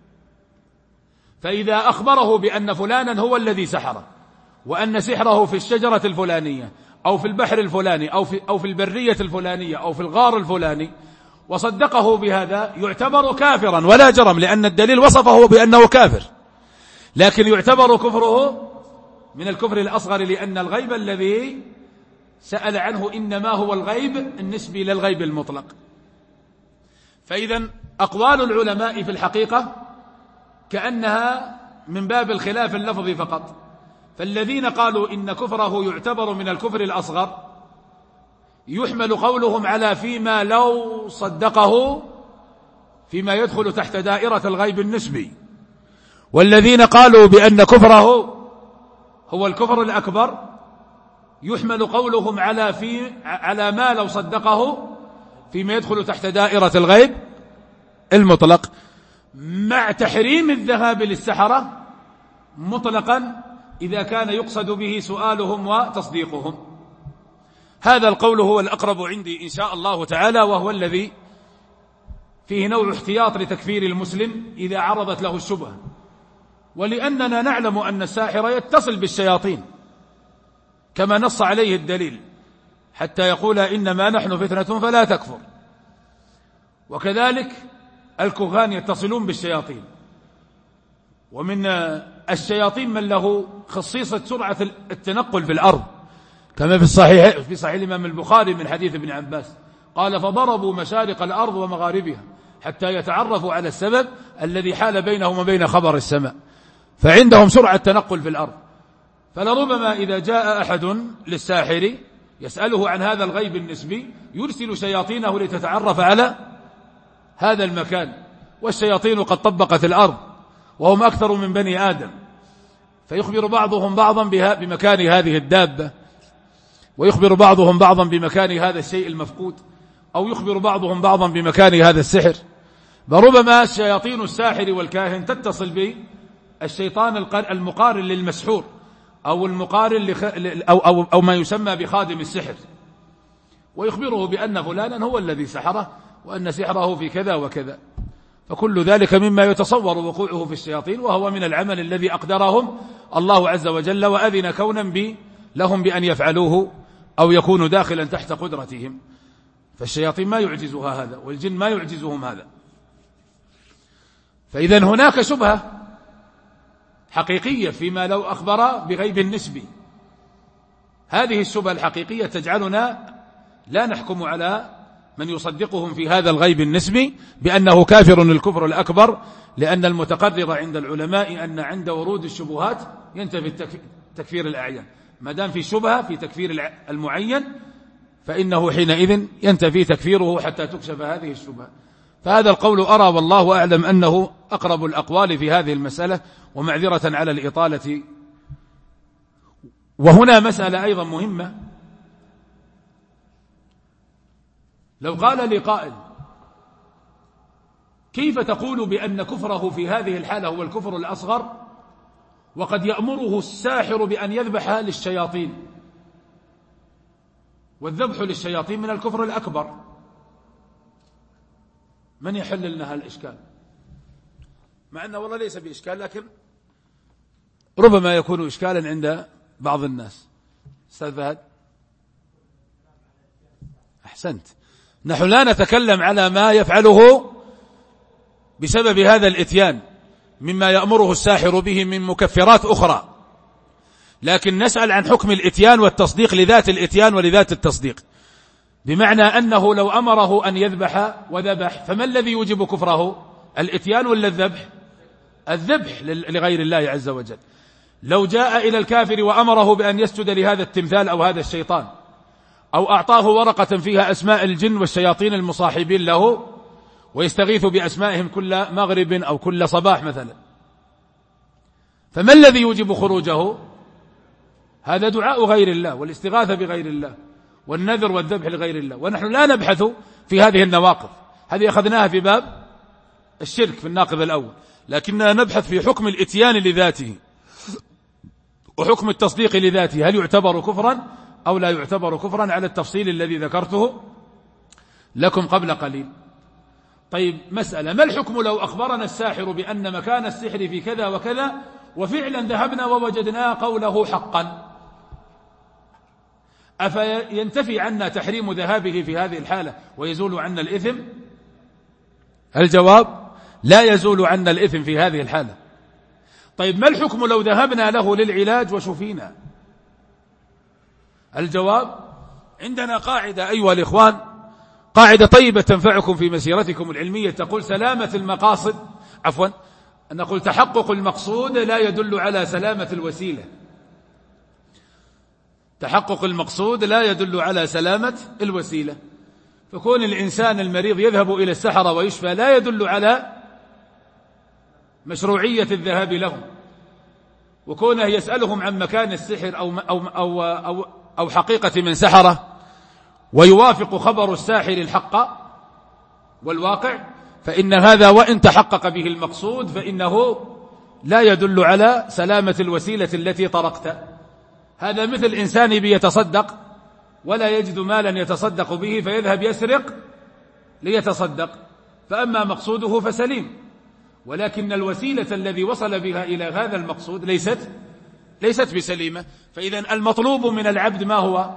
فإذا أخبره بأن فلانا هو الذي سحره، وأن سحره في الشجرة الفلانية أو في البحر الفلاني أو في البرية الفلانية أو في الغار الفلاني، وصدقه بهذا، يعتبر كافرا ولا جرم، لأن الدليل وصفه بأنه كافر، لكن يعتبر كفره من الكفر الأصغر، لأن الغيب الذي سأل عنه إنما هو الغيب النسبي للغيب المطلق. فإذا أقوال العلماء في الحقيقة كأنها من باب الخلاف اللفظي فقط. فالذين قالوا إن كفره يعتبر من الكفر الأصغر يحمل قولهم على فيما لو صدقه فيما يدخل تحت دائرة الغيب النسبي، والذين قالوا بأن كفره هو الكفر الأكبر يحمل قولهم على ما لو صدقه فيما يدخل تحت دائرة الغيب المطلق، مع تحريم الذهاب للسحرة مطلقا إذا كان يقصد به سؤالهم وتصديقهم. هذا القول هو الأقرب عندي إن شاء الله تعالى، وهو الذي فيه نوع احتياط لتكفير المسلم إذا عرضت له الشبهة، ولأننا نعلم أن الساحر يتصل بالشياطين كما نص عليه الدليل، حتى يقول إنما نحن فتنة فلا تكفر. وكذلك الكهان يتصلون بالشياطين، ومن الشياطين من له خصيصة سرعة التنقل في الأرض، كما في صحيح الإمام البخاري من حديث ابن عباس قال: فضربوا مشارق الأرض ومغاربها حتى يتعرفوا على السبب الذي حال بينهم وبين خبر السماء، فعندهم سرعة تنقل في الأرض. فلربما إذا جاء أحد للساحر يسأله عن هذا الغيب النسبي يرسل شياطينه لتتعرف على هذا المكان، والشياطين قد طبقت الأرض وهم أكثر من بني آدم، فيخبر بعضهم بعضا بمكان هذه الدابة، ويخبر بعضهم بعضا بمكان هذا الشيء المفقود، أو يخبر بعضهم بعضا بمكان هذا السحر. فربما شياطين الساحر والكاهن تتصل بالشيطان المقارن للمسحور، أو المقارن أو ما يسمى بخادم السحر، ويخبره بأن فلانا هو الذي سحره وأن سحره في كذا وكذا. فكل ذلك مما يتصور وقوعه في الشياطين، وهو من العمل الذي أقدرهم الله عز وجل وأذن كونا لهم بأن يفعلوه أو يكونوا داخلا تحت قدرتهم. فالشياطين ما يعجزها هذا، والجن ما يعجزهم هذا. فإذا هناك شبهة حقيقية فيما لو أخبر بغيب نسبي. هذه الشبهة الحقيقية تجعلنا لا نحكم على من يصدقهم في هذا الغيب النسبي بأنه كافر الكفر الأكبر، لأن المتقرر عند العلماء أن عند ورود الشبهات ينتفي تكفير الأعيان. ما دام في شبهة في تكفير المعين فإنه حينئذ ينتفي تكفيره حتى تكشف هذه الشبهة. فهذا القول أرى والله أعلم أنه أقرب الأقوال في هذه المسألة، ومعذرة على الإطالة. وهنا مسألة أيضا مهمة. لو قال لي قائل كيف تقول بأن كفره في هذه الحالة هو الكفر الأصغر وقد يأمره الساحر بأن يذبح للشياطين، والذبح للشياطين من الكفر الأكبر؟ من يحل لنا هالإشكال؟ مع أنه والله ليس بإشكال، لكن ربما يكون إشكالا عند بعض الناس. أستاذ فهد، أحسنت. نحن لا نتكلم على ما يفعله بسبب هذا الإتيان مما يأمره الساحر به من مكفرات أخرى، لكن نسأل عن حكم الإتيان والتصديق لذات الإتيان ولذات التصديق. بمعنى أنه لو أمره أن يذبح وذبح، فما الذي يوجب كفره؟ الإتيان ولا الذبح؟ الذبح لغير الله عز وجل. لو جاء إلى الكافر وأمره بأن يسجد لهذا التمثال أو هذا الشيطان، أو أعطاه ورقة فيها أسماء الجن والشياطين المصاحبين له ويستغيث بأسمائهم كل مغرب أو كل صباح مثلا، فما الذي يوجب خروجه؟ هذا دعاء غير الله والاستغاثة بغير الله والنذر والذبح لغير الله. ونحن لا نبحث في هذه النواقض، هذه أخذناها في باب الشرك في الناقض الأول، لكننا نبحث في حكم الإتيان لذاته وحكم التصديق لذاته، هل يعتبر كفرا أو لا يعتبر كفرا، على التفصيل الذي ذكرته لكم قبل قليل. طيب مسألة، ما الحكم لو أخبرنا الساحر بأن مكان السحر في كذا وكذا وفعلا ذهبنا ووجدنا قوله حقا؟ أفينتفي عنا تحريم ذهابه في هذه الحالة ويزول عنا الإثم؟ الجواب لا يزول عنا الإثم في هذه الحالة. طيب ما الحكم لو ذهبنا له للعلاج وشفينا؟ الجواب عندنا قاعدة أيها الإخوان، قاعدة طيبة تنفعكم في مسيرتكم العلمية، تقول سلامة المقاصد نقول تحقق المقصود لا يدل على سلامة الوسيلة. تحقق المقصود لا يدل على سلامة الوسيلة. فكون الإنسان المريض يذهب إلى السحرة ويشفى لا يدل على مشروعية الذهاب له، وكونه يسألهم عن مكان السحر أو حقيقة من سحره ويوافق خبر الساحر الحق والواقع، فإن هذا وإن تحقق به المقصود فإنه لا يدل على سلامة الوسيلة التي طرقت. هذا مثل إنسان بيتصدق ولا يجد مالا يتصدق به فيذهب يسرق ليتصدق، فأما مقصوده فسليم، ولكن الوسيلة الذي وصل بها إلى هذا المقصود ليست بسليمة. فإذا المطلوب من العبد ما هو؟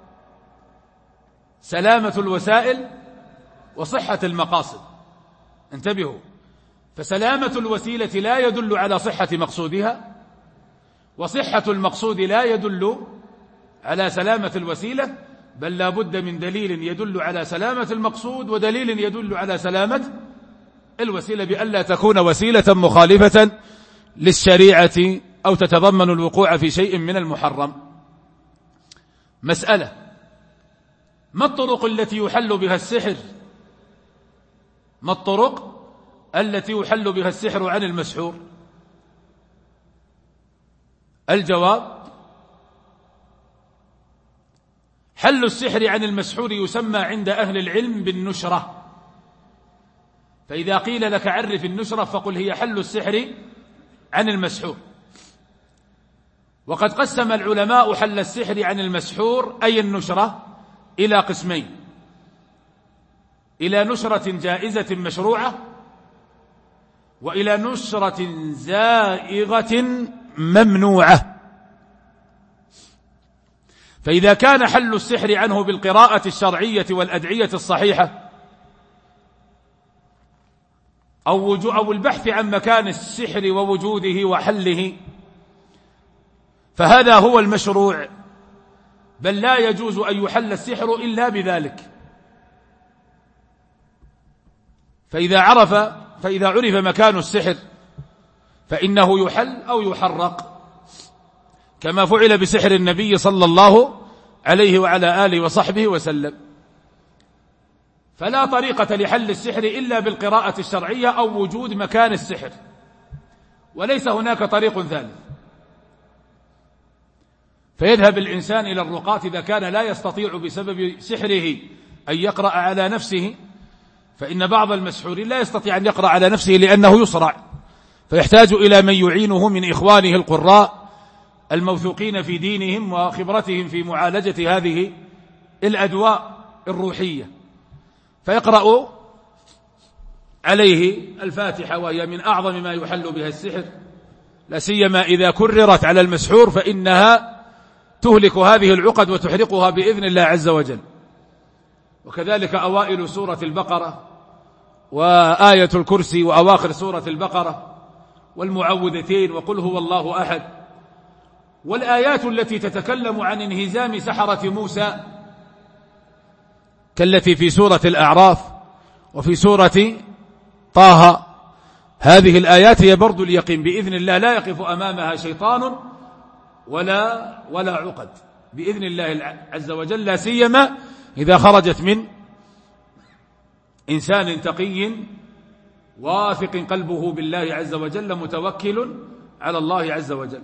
سلامة الوسائل وصحة المقاصد. انتبهوا، فسلامة الوسيلة لا يدل على صحة مقصودها، وصحة المقصود لا يدل على سلامة الوسيلة، بل لا بد من دليل يدل على سلامة المقصود ودليل يدل على سلامة الوسيلة، بألا تكون وسيلة مخالفة للشريعة أو تتضمن الوقوع في شيء من المحرم. مسألة، ما الطرق التي يحل بها السحر؟ ما الطرق التي يحل بها السحر عن المسحور؟ الجواب: حل السحر عن المسحور يسمى عند أهل العلم بالنشرة. فإذا قيل لك عرف النشرة فقل هي حل السحر عن المسحور. وقد قسم العلماء حل السحر عن المسحور أي النشرة إلى قسمين: إلى نشرة جائزة مشروعة، وإلى نشرة زائغة ممنوعة. فإذا كان حل السحر عنه بالقراءة الشرعية والأدعية الصحيحة أو البحث عن مكان السحر ووجوده وحله، فهذا هو المشروع، بل لا يجوز أن يحل السحر إلا بذلك. فإذا عرف مكان السحر فإنه يحل أو يحرق، كما فعل بسحر النبي صلى الله عليه وعلى آله وصحبه وسلم. فلا طريقة لحل السحر إلا بالقراءة الشرعية أو وجود مكان السحر، وليس هناك طريق ثالث. فيذهب الإنسان إلى الرقاة إذا كان لا يستطيع بسبب سحره أن يقرأ على نفسه، فإن بعض المسحورين لا يستطيع أن يقرأ على نفسه لأنه يصرع، فيحتاج إلى من يعينه من إخوانه القراء الموثوقين في دينهم وخبرتهم في معالجة هذه الأدواء الروحية، فيقرأ عليه الفاتحة، وهي من أعظم ما يحل بها السحر، لا سيما إذا كررت على المسحور فإنها تهلك هذه العقد وتحرقها بإذن الله عز وجل. وكذلك أوائل سورة البقرة وآية الكرسي وأواخر سورة البقرة والمعوذتين وقل هو الله أحد، والآيات التي تتكلم عن انهزام سحرة موسى كالتي في سورة الأعراف وفي سورة طه. هذه الآيات هي برد اليقين بإذن الله، لا يقف أمامها شيطان ولا عقد بإذن الله عز وجل، لا سيما إذا خرجت من إنسان تقي واثق قلبه بالله عز وجل متوكل على الله عز وجل.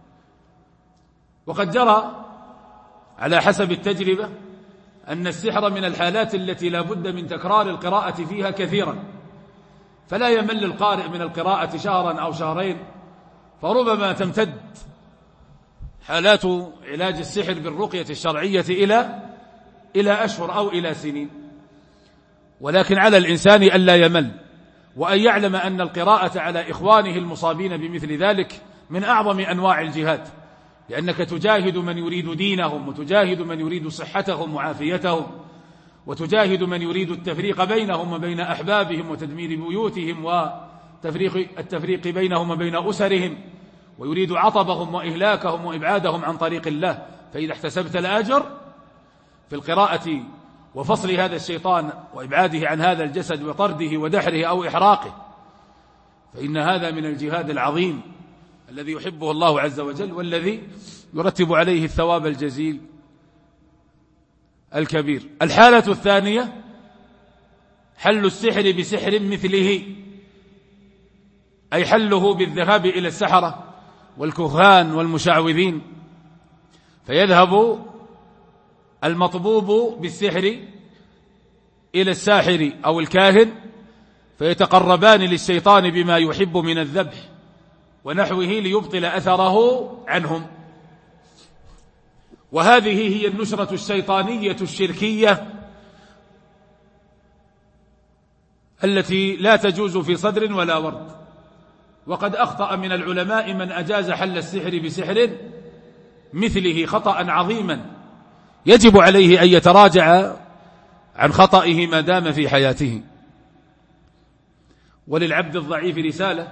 وقد جرى على حسب التجربة أن السحر من الحالات التي لا بد من تكرار القراءة فيها كثيرا، فلا يمل القارئ من القراءة شهرا أو شهرين، فربما تمتد حالات علاج السحر بالرقية الشرعية إلى أشهر أو إلى سنين. ولكن على الإنسان ألا يمل، وأن يعلم أن القراءة على إخوانه المصابين بمثل ذلك من أعظم أنواع الجهاد، لأنك تجاهد من يريد دينهم، وتجاهد من يريد صحتهم وعافيتهم، وتجاهد من يريد التفريق بينهم وبين أحبابهم وتدمير بيوتهم والتفريق بينهم وبين أسرهم، ويريد عطبهم وإهلاكهم وإبعادهم عن طريق الله. فإذا احتسبت الأجر في القراءة وفصل هذا الشيطان وإبعاده عن هذا الجسد وطرده ودحره أو إحراقه، فإن هذا من الجهاد العظيم الذي يحبه الله عز وجل، والذي يرتب عليه الثواب الجزيل الكبير. الحالة الثانية حل السحر بسحر مثله، أي حله بالذهاب إلى السحرة والكهان والمشعوذين، فيذهب المطبوب بالسحر إلى الساحر أو الكاهن، فيتقربان للشيطان بما يحب من الذبح ونحوه ليبطل أثره عنهم. وهذه هي النشرة الشيطانية الشركية التي لا تجوز في صدر ولا ورد. وقد أخطأ من العلماء من أجاز حل السحر بسحر مثله خطأ عظيما، يجب عليه أن يتراجع عن خطئه ما دام في حياته. وللعبد الضعيف رسالة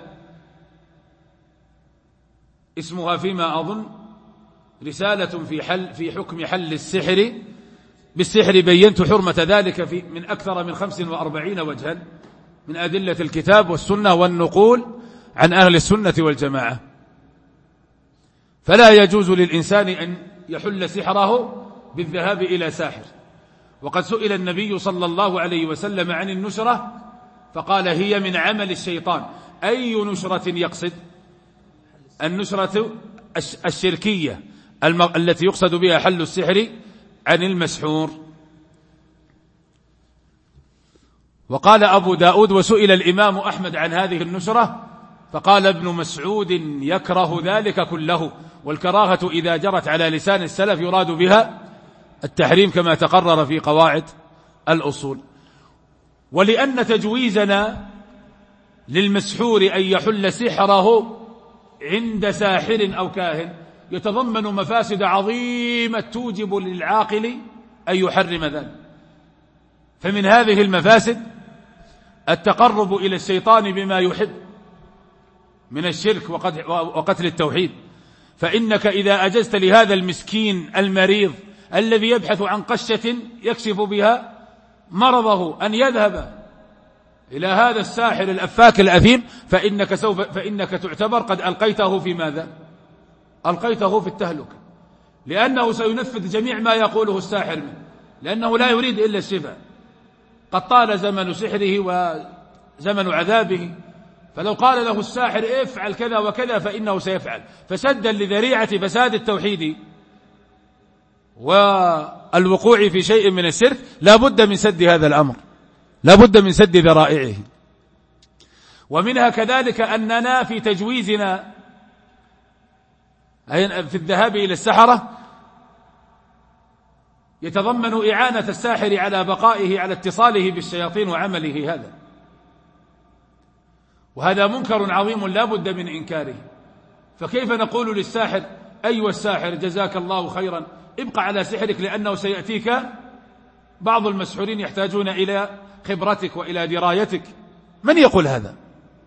اسمها فيما أظن رسالة في حكم حل السحر بالسحر، بينت حرمة ذلك من أكثر من 45 وجها من أدلة الكتاب والسنة والنقول عن أهل السنة والجماعة. فلا يجوز للإنسان أن يحل سحره بالذهاب إلى ساحر. وقد سئل النبي صلى الله عليه وسلم عن النشرة فقال هي من عمل الشيطان. أي نشرة يقصد؟ النشرة الشركية التي يقصد بها حل السحر عن المسحور. وقال أبو داود وسئل الإمام أحمد عن هذه النشرة فقال ابن مسعود يكره ذلك كله، والكراهة إذا جرت على لسان السلف يراد بها التحريم كما تقرر في قواعد الأصول. ولأن تجويزنا للمسحور أن يحل سحره عند ساحر أو كاهن يتضمن مفاسد عظيمة توجب للعاقل أن يحرم ذلك. فمن هذه المفاسد التقرب إلى الشيطان بما يحب من الشرك وقتل التوحيد. فإنك إذا أجزت لهذا المسكين المريض الذي يبحث عن قشة يكشف بها مرضه أن يذهب إلى هذا الساحر الأفاك الأثيم، فإنك تعتبر قد ألقيته في ماذا؟ ألقيته في التهلكة، لأنه سينفذ جميع ما يقوله الساحر منه، لأنه لا يريد إلا الشفاء. قد طال زمن سحره وزمن عذابه، فلو قال له الساحر افعل كذا وكذا فإنه سيفعل. فسدا لذريعة فساد التوحيد والوقوع في شيء من الشرك لا بد من سد هذا الأمر، لا بد من سد ذرائعه. ومنها كذلك أننا في تجويزنا في الذهاب إلى السحرة يتضمن إعانة الساحر على بقائه على اتصاله بالشياطين وعمله هذا، وهذا منكر عظيم لا بد من إنكاره. فكيف نقول للساحر أيها الساحر جزاك الله خيرا ابقى على سحرك لأنه سيأتيك بعض المسحورين يحتاجون إلى خبرتك وإلى درايتك؟ من يقول هذا؟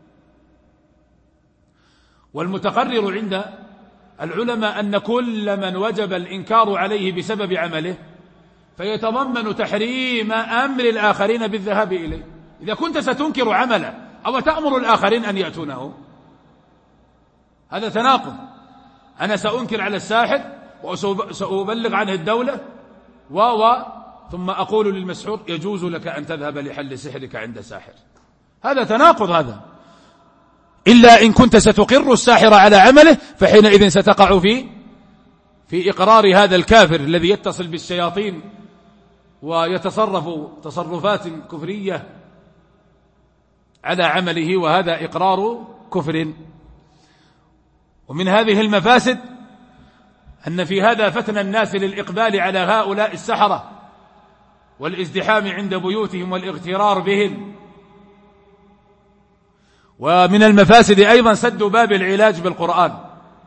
والمتقرر عند العلماء أن كل من وجب الإنكار عليه بسبب عمله فيتضمن تحريم أمر الآخرين بالذهاب إليه. إذا كنت ستنكر عمله أو تأمر الآخرين أن يأتونه، هذا تناقض. أنا سأنكر على الساحر وسأبلغ عنه الدولة ثم أقول للمسحور يجوز لك أن تذهب لحل سحرك عند ساحر. هذا تناقض هذا. إلا إن كنت ستقر الساحر على عمله فحينئذ ستقع في إقرار هذا الكافر الذي يتصل بالشياطين ويتصرف تصرفات كفرية على عمله، وهذا إقرار كفر. ومن هذه المفاسد أن في هذا فتن الناس للإقبال على هؤلاء السحرة والازدحام عند بيوتهم والاغترار بهم. ومن المفاسد أيضا سد باب العلاج بالقرآن،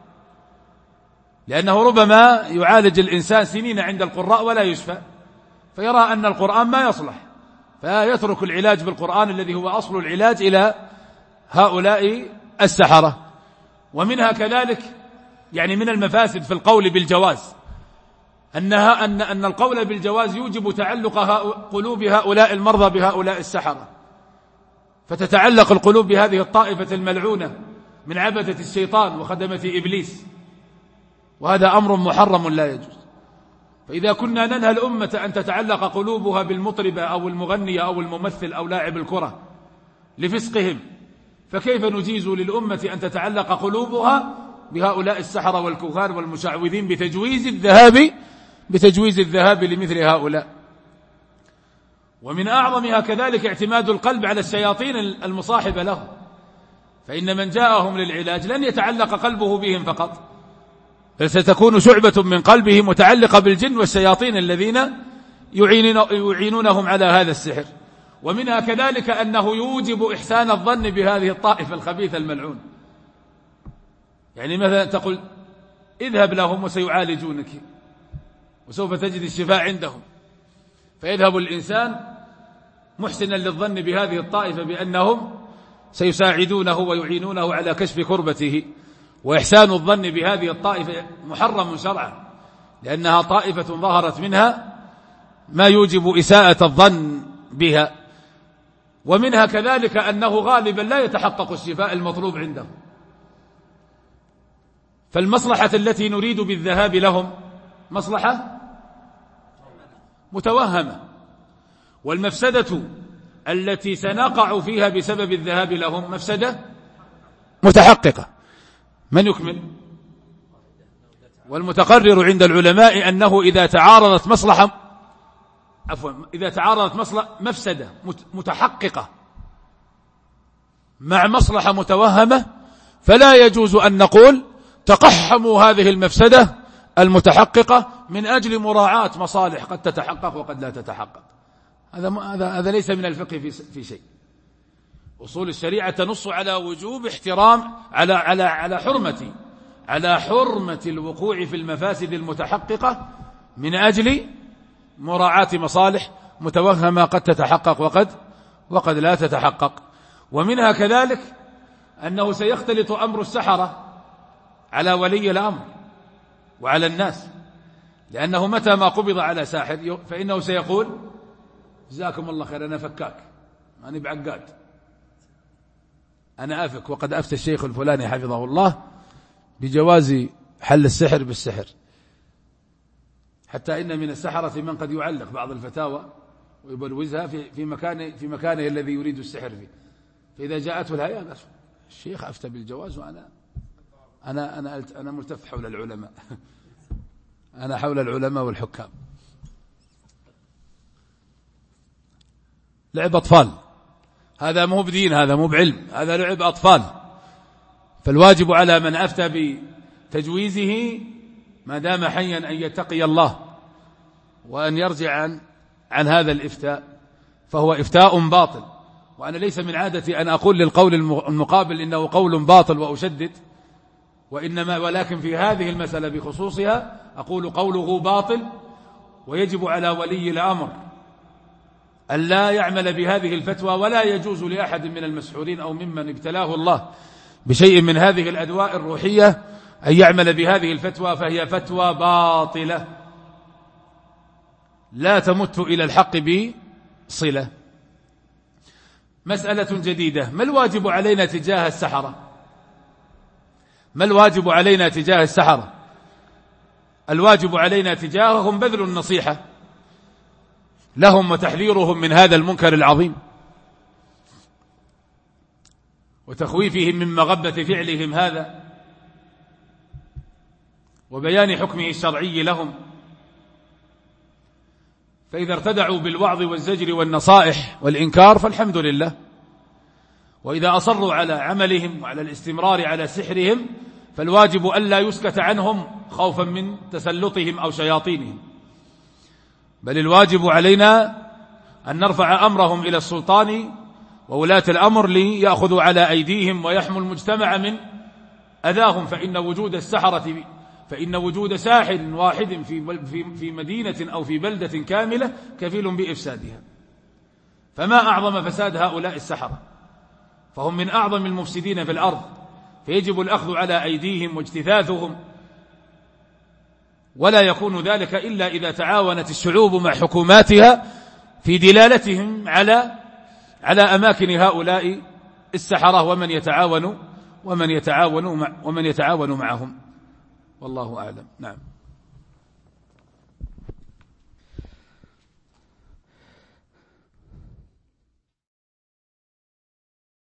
لأنه ربما يعالج الإنسان سنين عند القراء ولا يشفى، فيرى أن القرآن ما يصلح فيترك العلاج بالقرآن الذي هو أصل العلاج إلى هؤلاء السحرة. ومنها كذلك يعني من المفاسد في القول بالجواز أن القول بالجواز يوجب تعلق قلوب هؤلاء المرضى بهؤلاء السحرة، فتتعلق القلوب بهذه الطائفة الملعونة من عبدة الشيطان وخدمة إبليس، وهذا أمر محرم لا يجوز. فإذا كنا ننهى الأمة أن تتعلق قلوبها بالمطربة أو المغنية أو الممثل أو لاعب الكرة لفسقهم، فكيف نجيز للأمة أن تتعلق قلوبها بهؤلاء السحرة والكهان والمشعوذين بتجويز الذهاب لمثل هؤلاء. ومن أعظمها كذلك اعتماد القلب على الشياطين المصاحبة له، فإن من جاءهم للعلاج لن يتعلق قلبه بهم فقط، بل ستكون شعبة من قلبه متعلقة بالجن والشياطين الذين يعينونهم على هذا السحر. ومنها كذلك أنه يوجب إحسان الظن بهذه الطائفة الخبيثة الملعون. يعني مثلا تقول اذهب لهم وسيعالجونك وسوف تجد الشفاء عندهم، فيذهب الإنسان محسنا للظن بهذه الطائفة بأنهم سيساعدونه ويعينونه على كشف كربته. وإحسان الظن بهذه الطائفة محرم شرعا، لأنها طائفة ظهرت منها ما يوجب إساءة الظن بها. ومنها كذلك أنه غالبا لا يتحقق الشفاء المطلوب عنده، فالمصلحة التي نريد بالذهاب لهم مصلحة متوهمة، والمفسدة التي سنقع فيها بسبب الذهاب لهم مفسدة متحققة. من يكمل؟ والمتقرر عند العلماء أنه إذا تعارضت مفسدة متحققة مع مصلحة متوهمة فلا يجوز أن نقول تقحموا هذه المفسدة المتحققة من أجل مراعاة مصالح قد تتحقق وقد لا تتحقق. هذا ليس من الفقه في شيء. أصول الشريعة تنص على وجوب احترام على حرمة الوقوع في المفاسد المتحققة من أجل مراعاة مصالح متوهمة قد تتحقق وقد لا تتحقق. ومنها كذلك أنه سيختلط أمر السحرة على ولي الأمر وعلى الناس، لأنه متى ما قبض على ساحر فإنه سيقول جزاكم الله خير، أنا فكاك، أنا بعقاد، أنا أفك، وقد أفتى الشيخ الفلاني حفظه الله بجواز حل السحر بالسحر. حتى إن من السحرة من قد يعلق بعض الفتاوى ويبروزها في مكانه الذي يريد السحر فيه، فإذا جاءته الهيئة قال الشيخ أفتى بالجواز وأنا أنا ملتف حول العلماء أنا حول العلماء والحكام. لعب أطفال، هذا مو بدين، هذا مو بعلم، هذا لعب أطفال. فالواجب على من أفتى بتجويزه ما دام حيا أن يتقي الله وأن يرجع عن هذا الإفتاء، فهو إفتاء باطل. وأنا ليس من عادتي أن أقول للقول المقابل إنه قول باطل وأشدد، ولكن في هذه المسألة بخصوصها أقول قوله باطل، ويجب على ولي الأمر أن لا يعمل بهذه الفتوى، ولا يجوز لأحد من المسحورين أو ممن ابتلاه الله بشيء من هذه الأدواء الروحية أن يعمل بهذه الفتوى، فهي فتوى باطلة لا تمت إلى الحق بصلة. مسألة جديدة: ما الواجب علينا تجاه السحرة؟ ما الواجب علينا تجاه السحرة؟ الواجب علينا تجاههم بذل النصيحة لهم وتحذيرهم من هذا المنكر العظيم، وتخويفهم من مغبة فعلهم هذا، وبيان حكمه الشرعي لهم. فإذا ارتدعوا بالوعظ والزجر والنصائح والإنكار فالحمد لله، وإذا أصروا على عملهم وعلى الاستمرار على سحرهم فالواجب ألا يسكت عنهم خوفا من تسلطهم أو شياطينهم، بل الواجب علينا أن نرفع أمرهم إلى السلطان وولاة الأمر ليأخذوا على أيديهم ويحموا المجتمع من أذاهم. فإن وجود ساحر واحد في مدينة أو في بلدة كاملة كفيل بإفسادها. فما أعظم فساد هؤلاء السحرة، فهم من أعظم المفسدين في الأرض، فيجب الأخذ على أيديهم واجتثاثهم، ولا يكون ذلك إلا إذا تعاونت الشعوب مع حكوماتها في دلالتهم على أماكن هؤلاء السحرة ومن يتعاون معهم. والله أعلم. نعم.